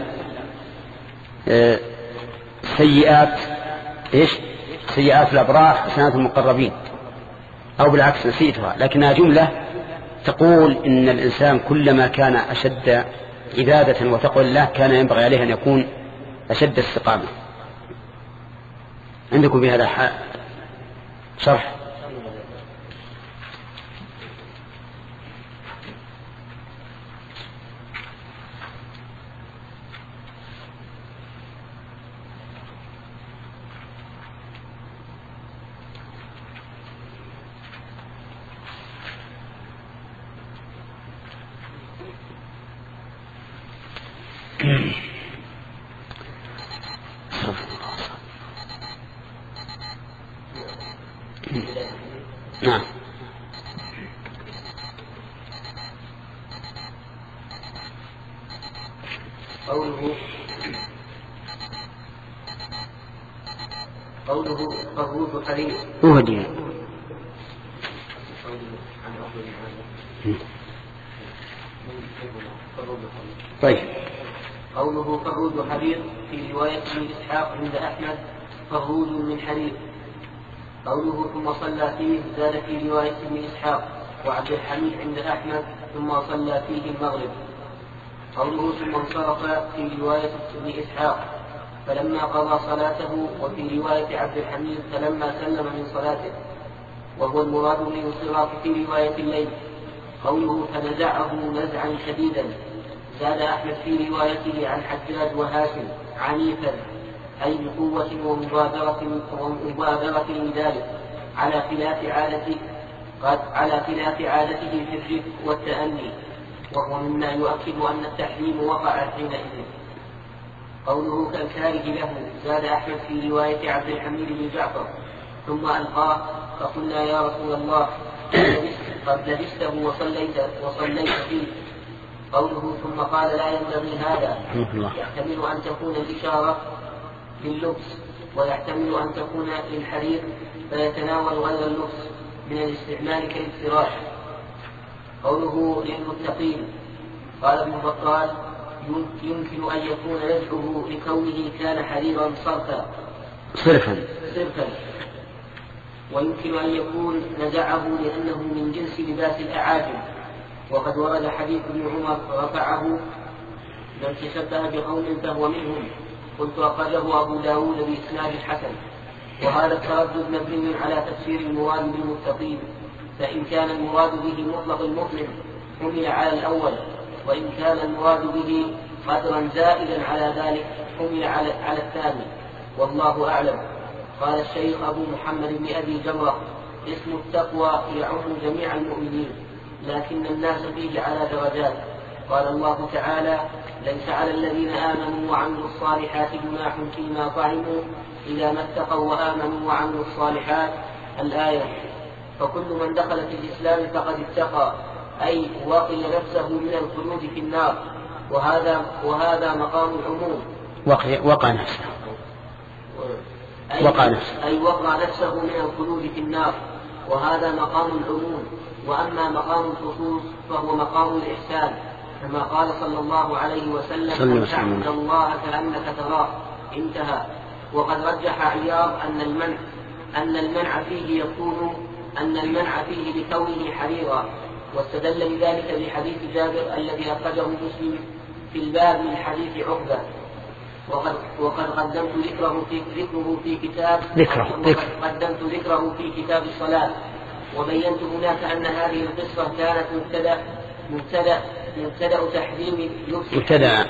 B: سيئات إيش سيئات الأبرار حسنات المقربين أو بالعكس نسيتها لكنها جملة تقول إن الإنسان كلما كان أشد عبادة وتقوى الله كان ينبغي عليه أن يكون أشد استقامة. عندكم بهذا شرح؟ نعم.
A: قوله قوله فرود حرير
B: أهدي. طيب.
A: قوله فرود حرير في رواية ابن إسحاق عند أحمد فرود من حرير. قوله ثم صلى فيه زاد في رواية ابن إسحاق وعبد الحميد عند أحمد ثم صلى فيه المغرب. قوله ثم انصرف في رواية ابن إسحاق فلما قضى صلاته وفي رواية عبد الحميد فلما سلم من صلاته وهو المراد بالانصراف في رواية الليل. قوله فنزعه نزعا شديدا زاد أحمد في روايته عن حجاج وهاشم عنيفا أي بقوة ومبادرة ومبادرة لذلك على خلاف عادته قد على خلاف عادته في الرفق والتأني وهو مما يؤكد أن التحريم وقع حينئذ. قوله كالكاره له زاد أحمد في رواية عبد الحميد بن جعفر ثم ألقاه فقلنا يا رسول الله قد لبسته وصليت, وصليت فيه. قوله ثم قال لا ينبغي هذا يحتمل أن تكون الإشارة لللبس ويحتمل أن تكون للحرير فيتناول غير اللبس من الاستعمال كالافتراش. قوله للمتقين قال ابن بطال يمكن أن يكون نزعه لكونه كان حريرا صرفا
B: صرفا
A: صرفا ويمكن أن يكون نزعه لأنه من جنس لباس الأعاجم. وقد ورد حديث ابن عمر رفعه من تشبه بقوم فهو منهم. قلت أخرجه أبو داود بإسناد الحسن. وهذا التردد مبني على تفسير المراد بالمتقين، فإن كان المراد به مطلق المؤمن حمل على الأول، وإن كان المراد به قدرا زائدا على ذلك حمل على, على الثاني، والله أعلم. قال الشيخ أبو محمد بن أبي جمرة اسم التقوى يعم جميع المؤمنين لكن الناس فيه على درجات. قال الله تعالى ليس على الذين آمنوا وعملوا الصالحات جناح فيما طعموا إذا ما اتقوا وآمنوا وعملوا الصالحات الآية. فكل من دخل في الإسلام فقد اتقى أي وقي نفسه من الخلود في النار، وهذا, وهذا مقام العموم.
B: وقع, وقع نفسه
A: أي
B: وقع نفسه
A: أي وقع نفسه من الخلود في النار، وهذا مقام العموم. وأما مقام الخصوص فهو مقام الإحسان، كما قال صلى الله عليه وسلم تعبد الله كأنك تراه. انتهى. وقد رجح عياض أن المنع أن المنع فيه يكون أن المنع فيه بكونه حريرا، واستدل بذلك بحديث جابر الذي أخرجه مسلم في الباب من حديث عقبة. وقد وقد قدمت ذكره في ذكره في كتاب
B: ذكره ذكر.
A: قدمت ذكره في كتاب الصلاة، وبينت هناك أن هذه القصة كانت مبتدأ مبتدأ مبتدأ تحريم لبس
B: مبتدأ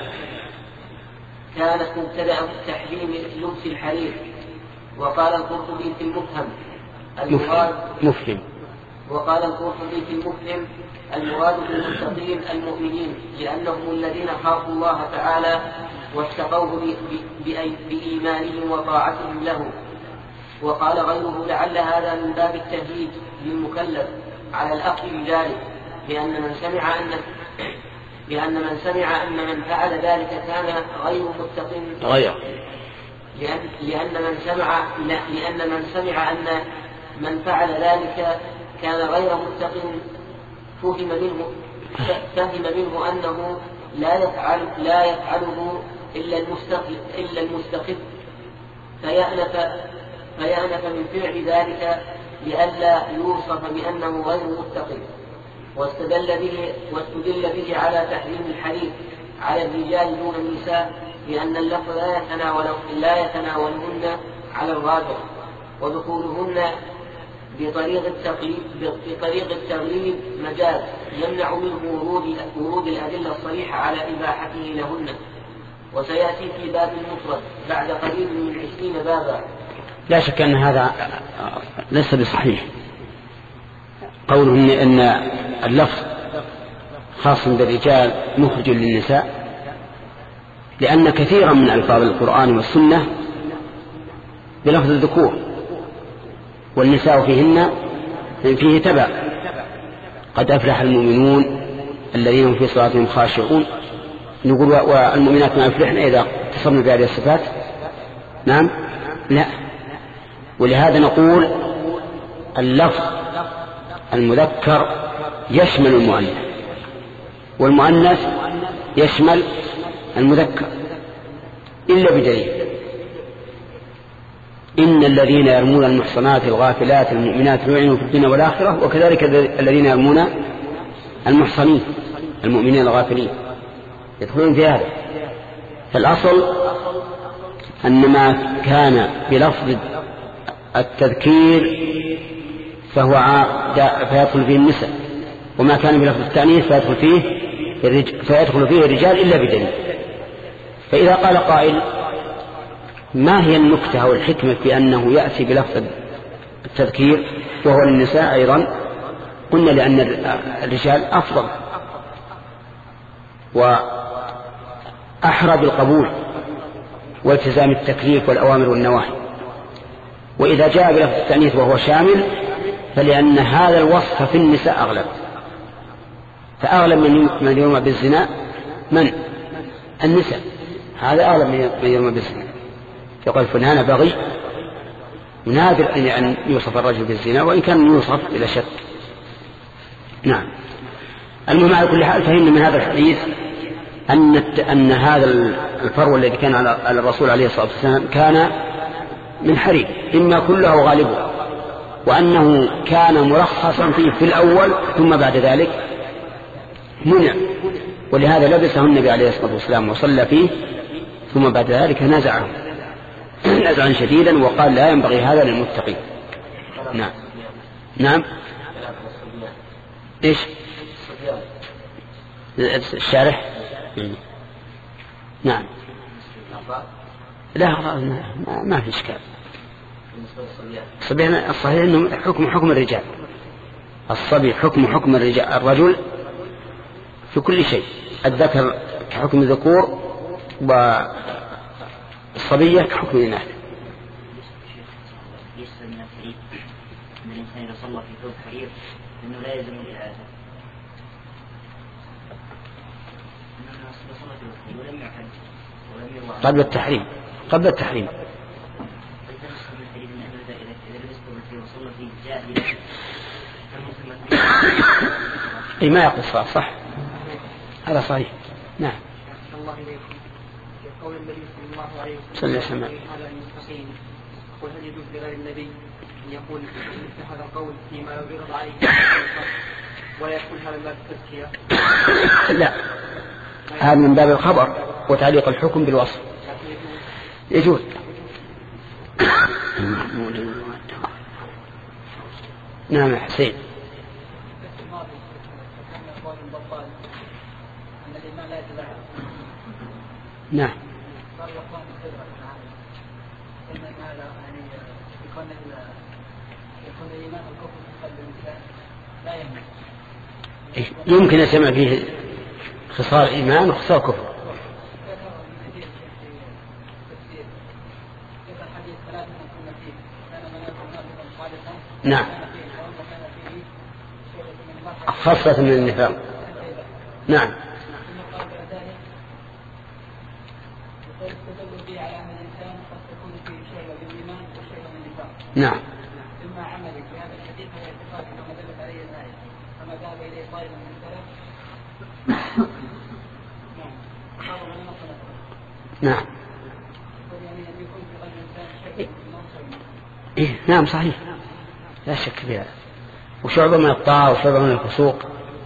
A: كانت مبتدأ تحريم لبس الحرير. وقال القرطبي في المفهم المراد
B: مفهم
A: وقال القرطبي في المفهم المراد بالمتقين المؤمنين لأنهم الذين خافوا الله تعالى واتقوه بإيمانهم وطاعتهم له. وقال غيره لعل هذا من باب التهديد للمكلف على الأخذ بذلك، لأن من سمع أن لأن من سمع أن من فعل ذلك كان غير متق
B: غير
A: لأن لأن من سمع لأن من سمع أن من فعل ذلك كان غير متق فهم منه فهم منه أنه لا يفعل لا يفعله إلا المستقل إلا المستقل فيأنف فيأنف من فعل ذلك لئلا يوصف بأنه غير متقن. واستدل به واستدل به على تحريم الحرير على الرجال دون النساء لأن اللفظ لا يتناول لا يتناولهن على الراجح، ودخولهن بطريق التقليد بطريق التغليب مجاز يمنع منه ورود ورود الأدلة الصريحة على إباحته لهن. وسيأتي في باب المفرد بعد قليل من عشرين بابا.
B: لا شك أن هذا ليس بصحيح قوله أن اللفظ خاص بالرجال مخرج للنساء، لأن كثيرا من ألفاظ القرآن والسنة بلفظ الذكور والنساء فيهن فيه تبع. قد أفلح المؤمنون الذين هم في صلاتهم خاشعون، نقول والمؤمنات ما يفلحن إذا اتصلنا بهذه الصفات؟ نعم لا. ولهذا نقول اللفظ المذكر يشمل المؤنث والمؤنث يشمل المذكر إلا بدليل: إن الذين يرمون المحصنات الغافلات المؤمنات لعنوا في الدنيا والآخرة، وكذلك الذين يرمون المحصنين المؤمنين الغافلين يدخلون في هذا. فالأصل أن ما كان بلفظ التذكير فهو فيدخل فيه النساء، وما كان بلفظ التأنيث فيدخل فيه فيدخل فيه الرجال إلا بدليل. فإذا قال قائل: ما هي النكتة أو الحكمة في أنه يأتي بلفظ التذكير وهو للنساء أيضا؟ قلنا لأن الرجال أفضل وأحرى بالقبول والتزام التكليف والأوامر والنواهي، وإذا جاء بلفظ التأنيث وهو شامل فلأن هذا الوصف في النساء أغلب، فأغلب من يرمى بالزنا من النساء، هذا أغلب من يرمى بالزنا. يقول فلان بغي، نادر أن يوصف الرجل بالزنا، وإن كان يوصف إلى شك. نعم. المهم على كل حال فهمنا من هذا الحديث أن أن هذا الفرو الذي كان على الرسول عليه الصلاة والسلام كان من حرير، إما كله غالبه، وأنه كان مرخصا فيه في الأول ثم بعد ذلك منع، ولهذا لبسه النبي عليه الصلاة والسلام وصلى فيه، ثم بعد ذلك نزعه نزعا شديدا وقال لا ينبغي هذا للمتقين. نعم. نعم. إيش الشارح؟ نعم. لا ما, ما في إشكال. الصبي الصحيح أنه حكم حكم الرجال، الصبي حكم حكم الرجال، الرجل في كل شيء، الذكر كحكم الذكور والصبية كحكم الإناث.
G: يسأل من الحرير أن الإنسان إذا صلى في ثوب حرير أنه لا يلزم الإعادة،
B: قبل التحريم قبل التحريم اي ما يقص صح، هذا صحيح. نعم.
D: الله إليكم قول النبي صلى الله عليه
B: وسلم
D: هذا المستقيم، قل هل يجوز لغير النبي أن يقول مثل هذا القول فيما لو يرضى عليه ولا يكون هذا من باب التزكية؟
B: لا، هذا من باب الخبر وتعليق الحكم بالوصف. يجوز. نعم حسين. نعم. يمكن يسمع فيه خصال إيمان وخصال كفر. نعم. خاصة من النفاق. نعم. نعم. نعم. إيه نعم صحيح لا شك في هذا، وشعبة من الطاعة وشعبة من الفسوق.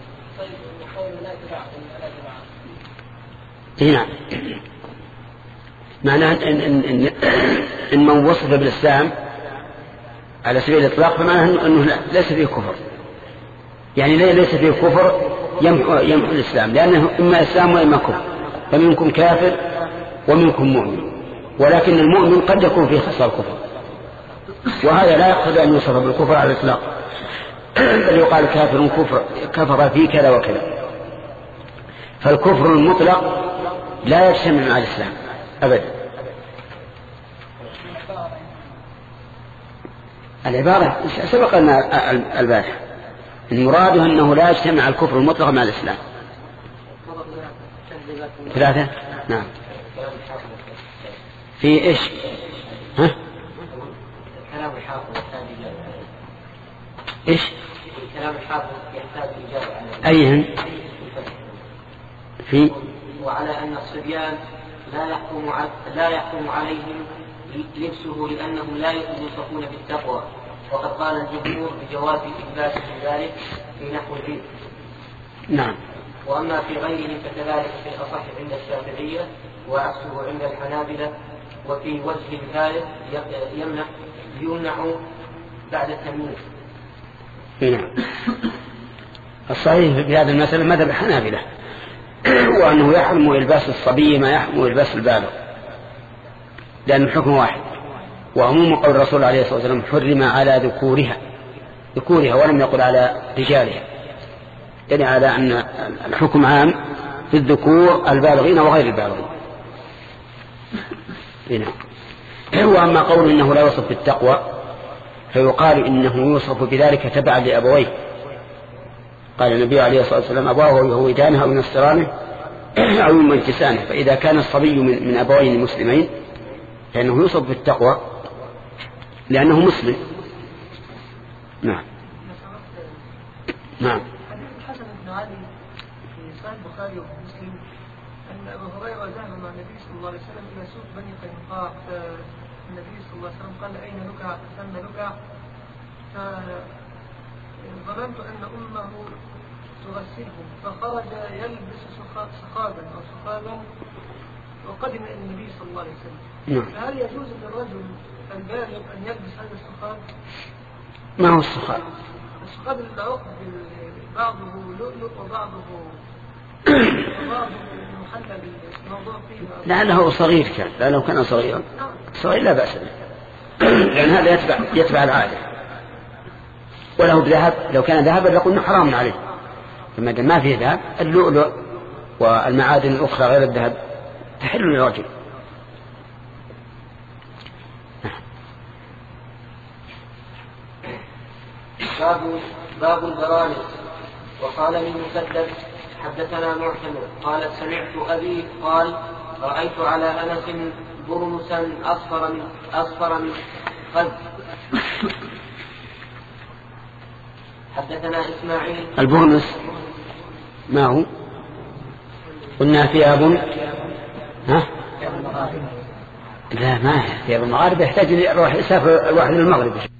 B: إيه نعم. معناه إن, إن, إن, إن من وصف بالإسلام على سبيل الإطلاق فمعناه أنه ليس فيه كفر، يعني ليس فيه كفر يمحو, يمحو الإسلام، لأنه إما إسلام وإما كفر، فمنكم كافر ومنكم مؤمن، ولكن المؤمن قد يكون فيه خصال كفر، وهذا لا يقصد أن يوصف بالكفر على الإطلاق، بل يقال كافر كفر كفر في كذا وكذا. فالكفر المطلق لا يجتمع مع الإسلام أبدا. العبارة سبق أن البارح المراد أنه لا يجتمع الكفر المطلق مع الإسلام. ثلاثة. نعم. في إيش؟ ها؟
A: كلام الحافظ
B: إيش؟
A: كلام الحافظ يحتاج إجابة على
B: أيهن؟ في
A: وعلى أن الصبيان لا يحكم لا يحكم عليهم لبسه لأنهم لا يوصفون بالتقوى، وقد قال الجمهور بجواز إثباتهم ذلك في نحو البيت.
B: نعم.
A: وأما في غيرهم فكذلك في الأصح عند الشافعية وعكسه عند الحنابلة. وفي وجه ثالث يمنع يمنع بعد التمييز.
B: نعم. الصحيح في هذه المسألة مذهب الحنابلة، وأنه يحرم إلباس الصبي ما يحرم إلباس البالغ، لأن الحكم واحد، وعموم قول الرسول عليه الصلاة والسلام حرم على ذكورها ذكورها ولم يقل على رجالها، يعني على أن الحكم عام في الذكور البالغين وغير البالغين. نعم. وأما قول إنه لا يوصف بالتقوى فيقال إنه يوصف بذلك تبعا لأبويه. قال النبي عليه الصلاة والسلام أبواه يهودانه أو ينصرانه أو يمجسانه. فإذا كان الصبي من, من أبوين مسلمين فإنه يوصف بالتقوى لأنه مسلم. نعم. نعم.
D: حديث الحسن بن علي في صحيح البخاري ومسلم أن أبا هريرة ذهب مع النبي صلى الله عليه وسلم إلى سوق بني قينقاع، فالنبي صلى الله عليه وسلم قال أين لكع؟ فسمى لكع، فظننت أن أمه تغسله فخرج يلبس سخابا أو سخابا وقدم إلى النبي صلى الله عليه وسلم. فهل يجوز للرجل البالغ أن يلبس هذا السخاب؟
B: ما هو السخاب؟
D: السخاب العقد بعضه لؤلؤ وبعضه وبعضه محلل الموضوع فيه.
B: لعله صغير كان، لأنه كان صغيرا صغير لا بأس به لأن هذا يتبع, يتبع العادة. وله بذهب، لو كان ذهبا لقلنا حرام عليه، فما دام ما فيه ذهب اللؤلؤ والمعادن الأخرى غير الذهب تحل للرجل.
A: باب باب البرانس. وقال من مسدد حدثنا معتمر قال سمعت أبي قال رأيت على أنس برنسا أصفر من أصفر من خز. حدثنا إسماعيل.
B: البرنس ما هو؟ قلنا ثياب ها؟ لا ما هي ثياب المغاربة، يحتاج يروح يسافر الواحد للمغرب.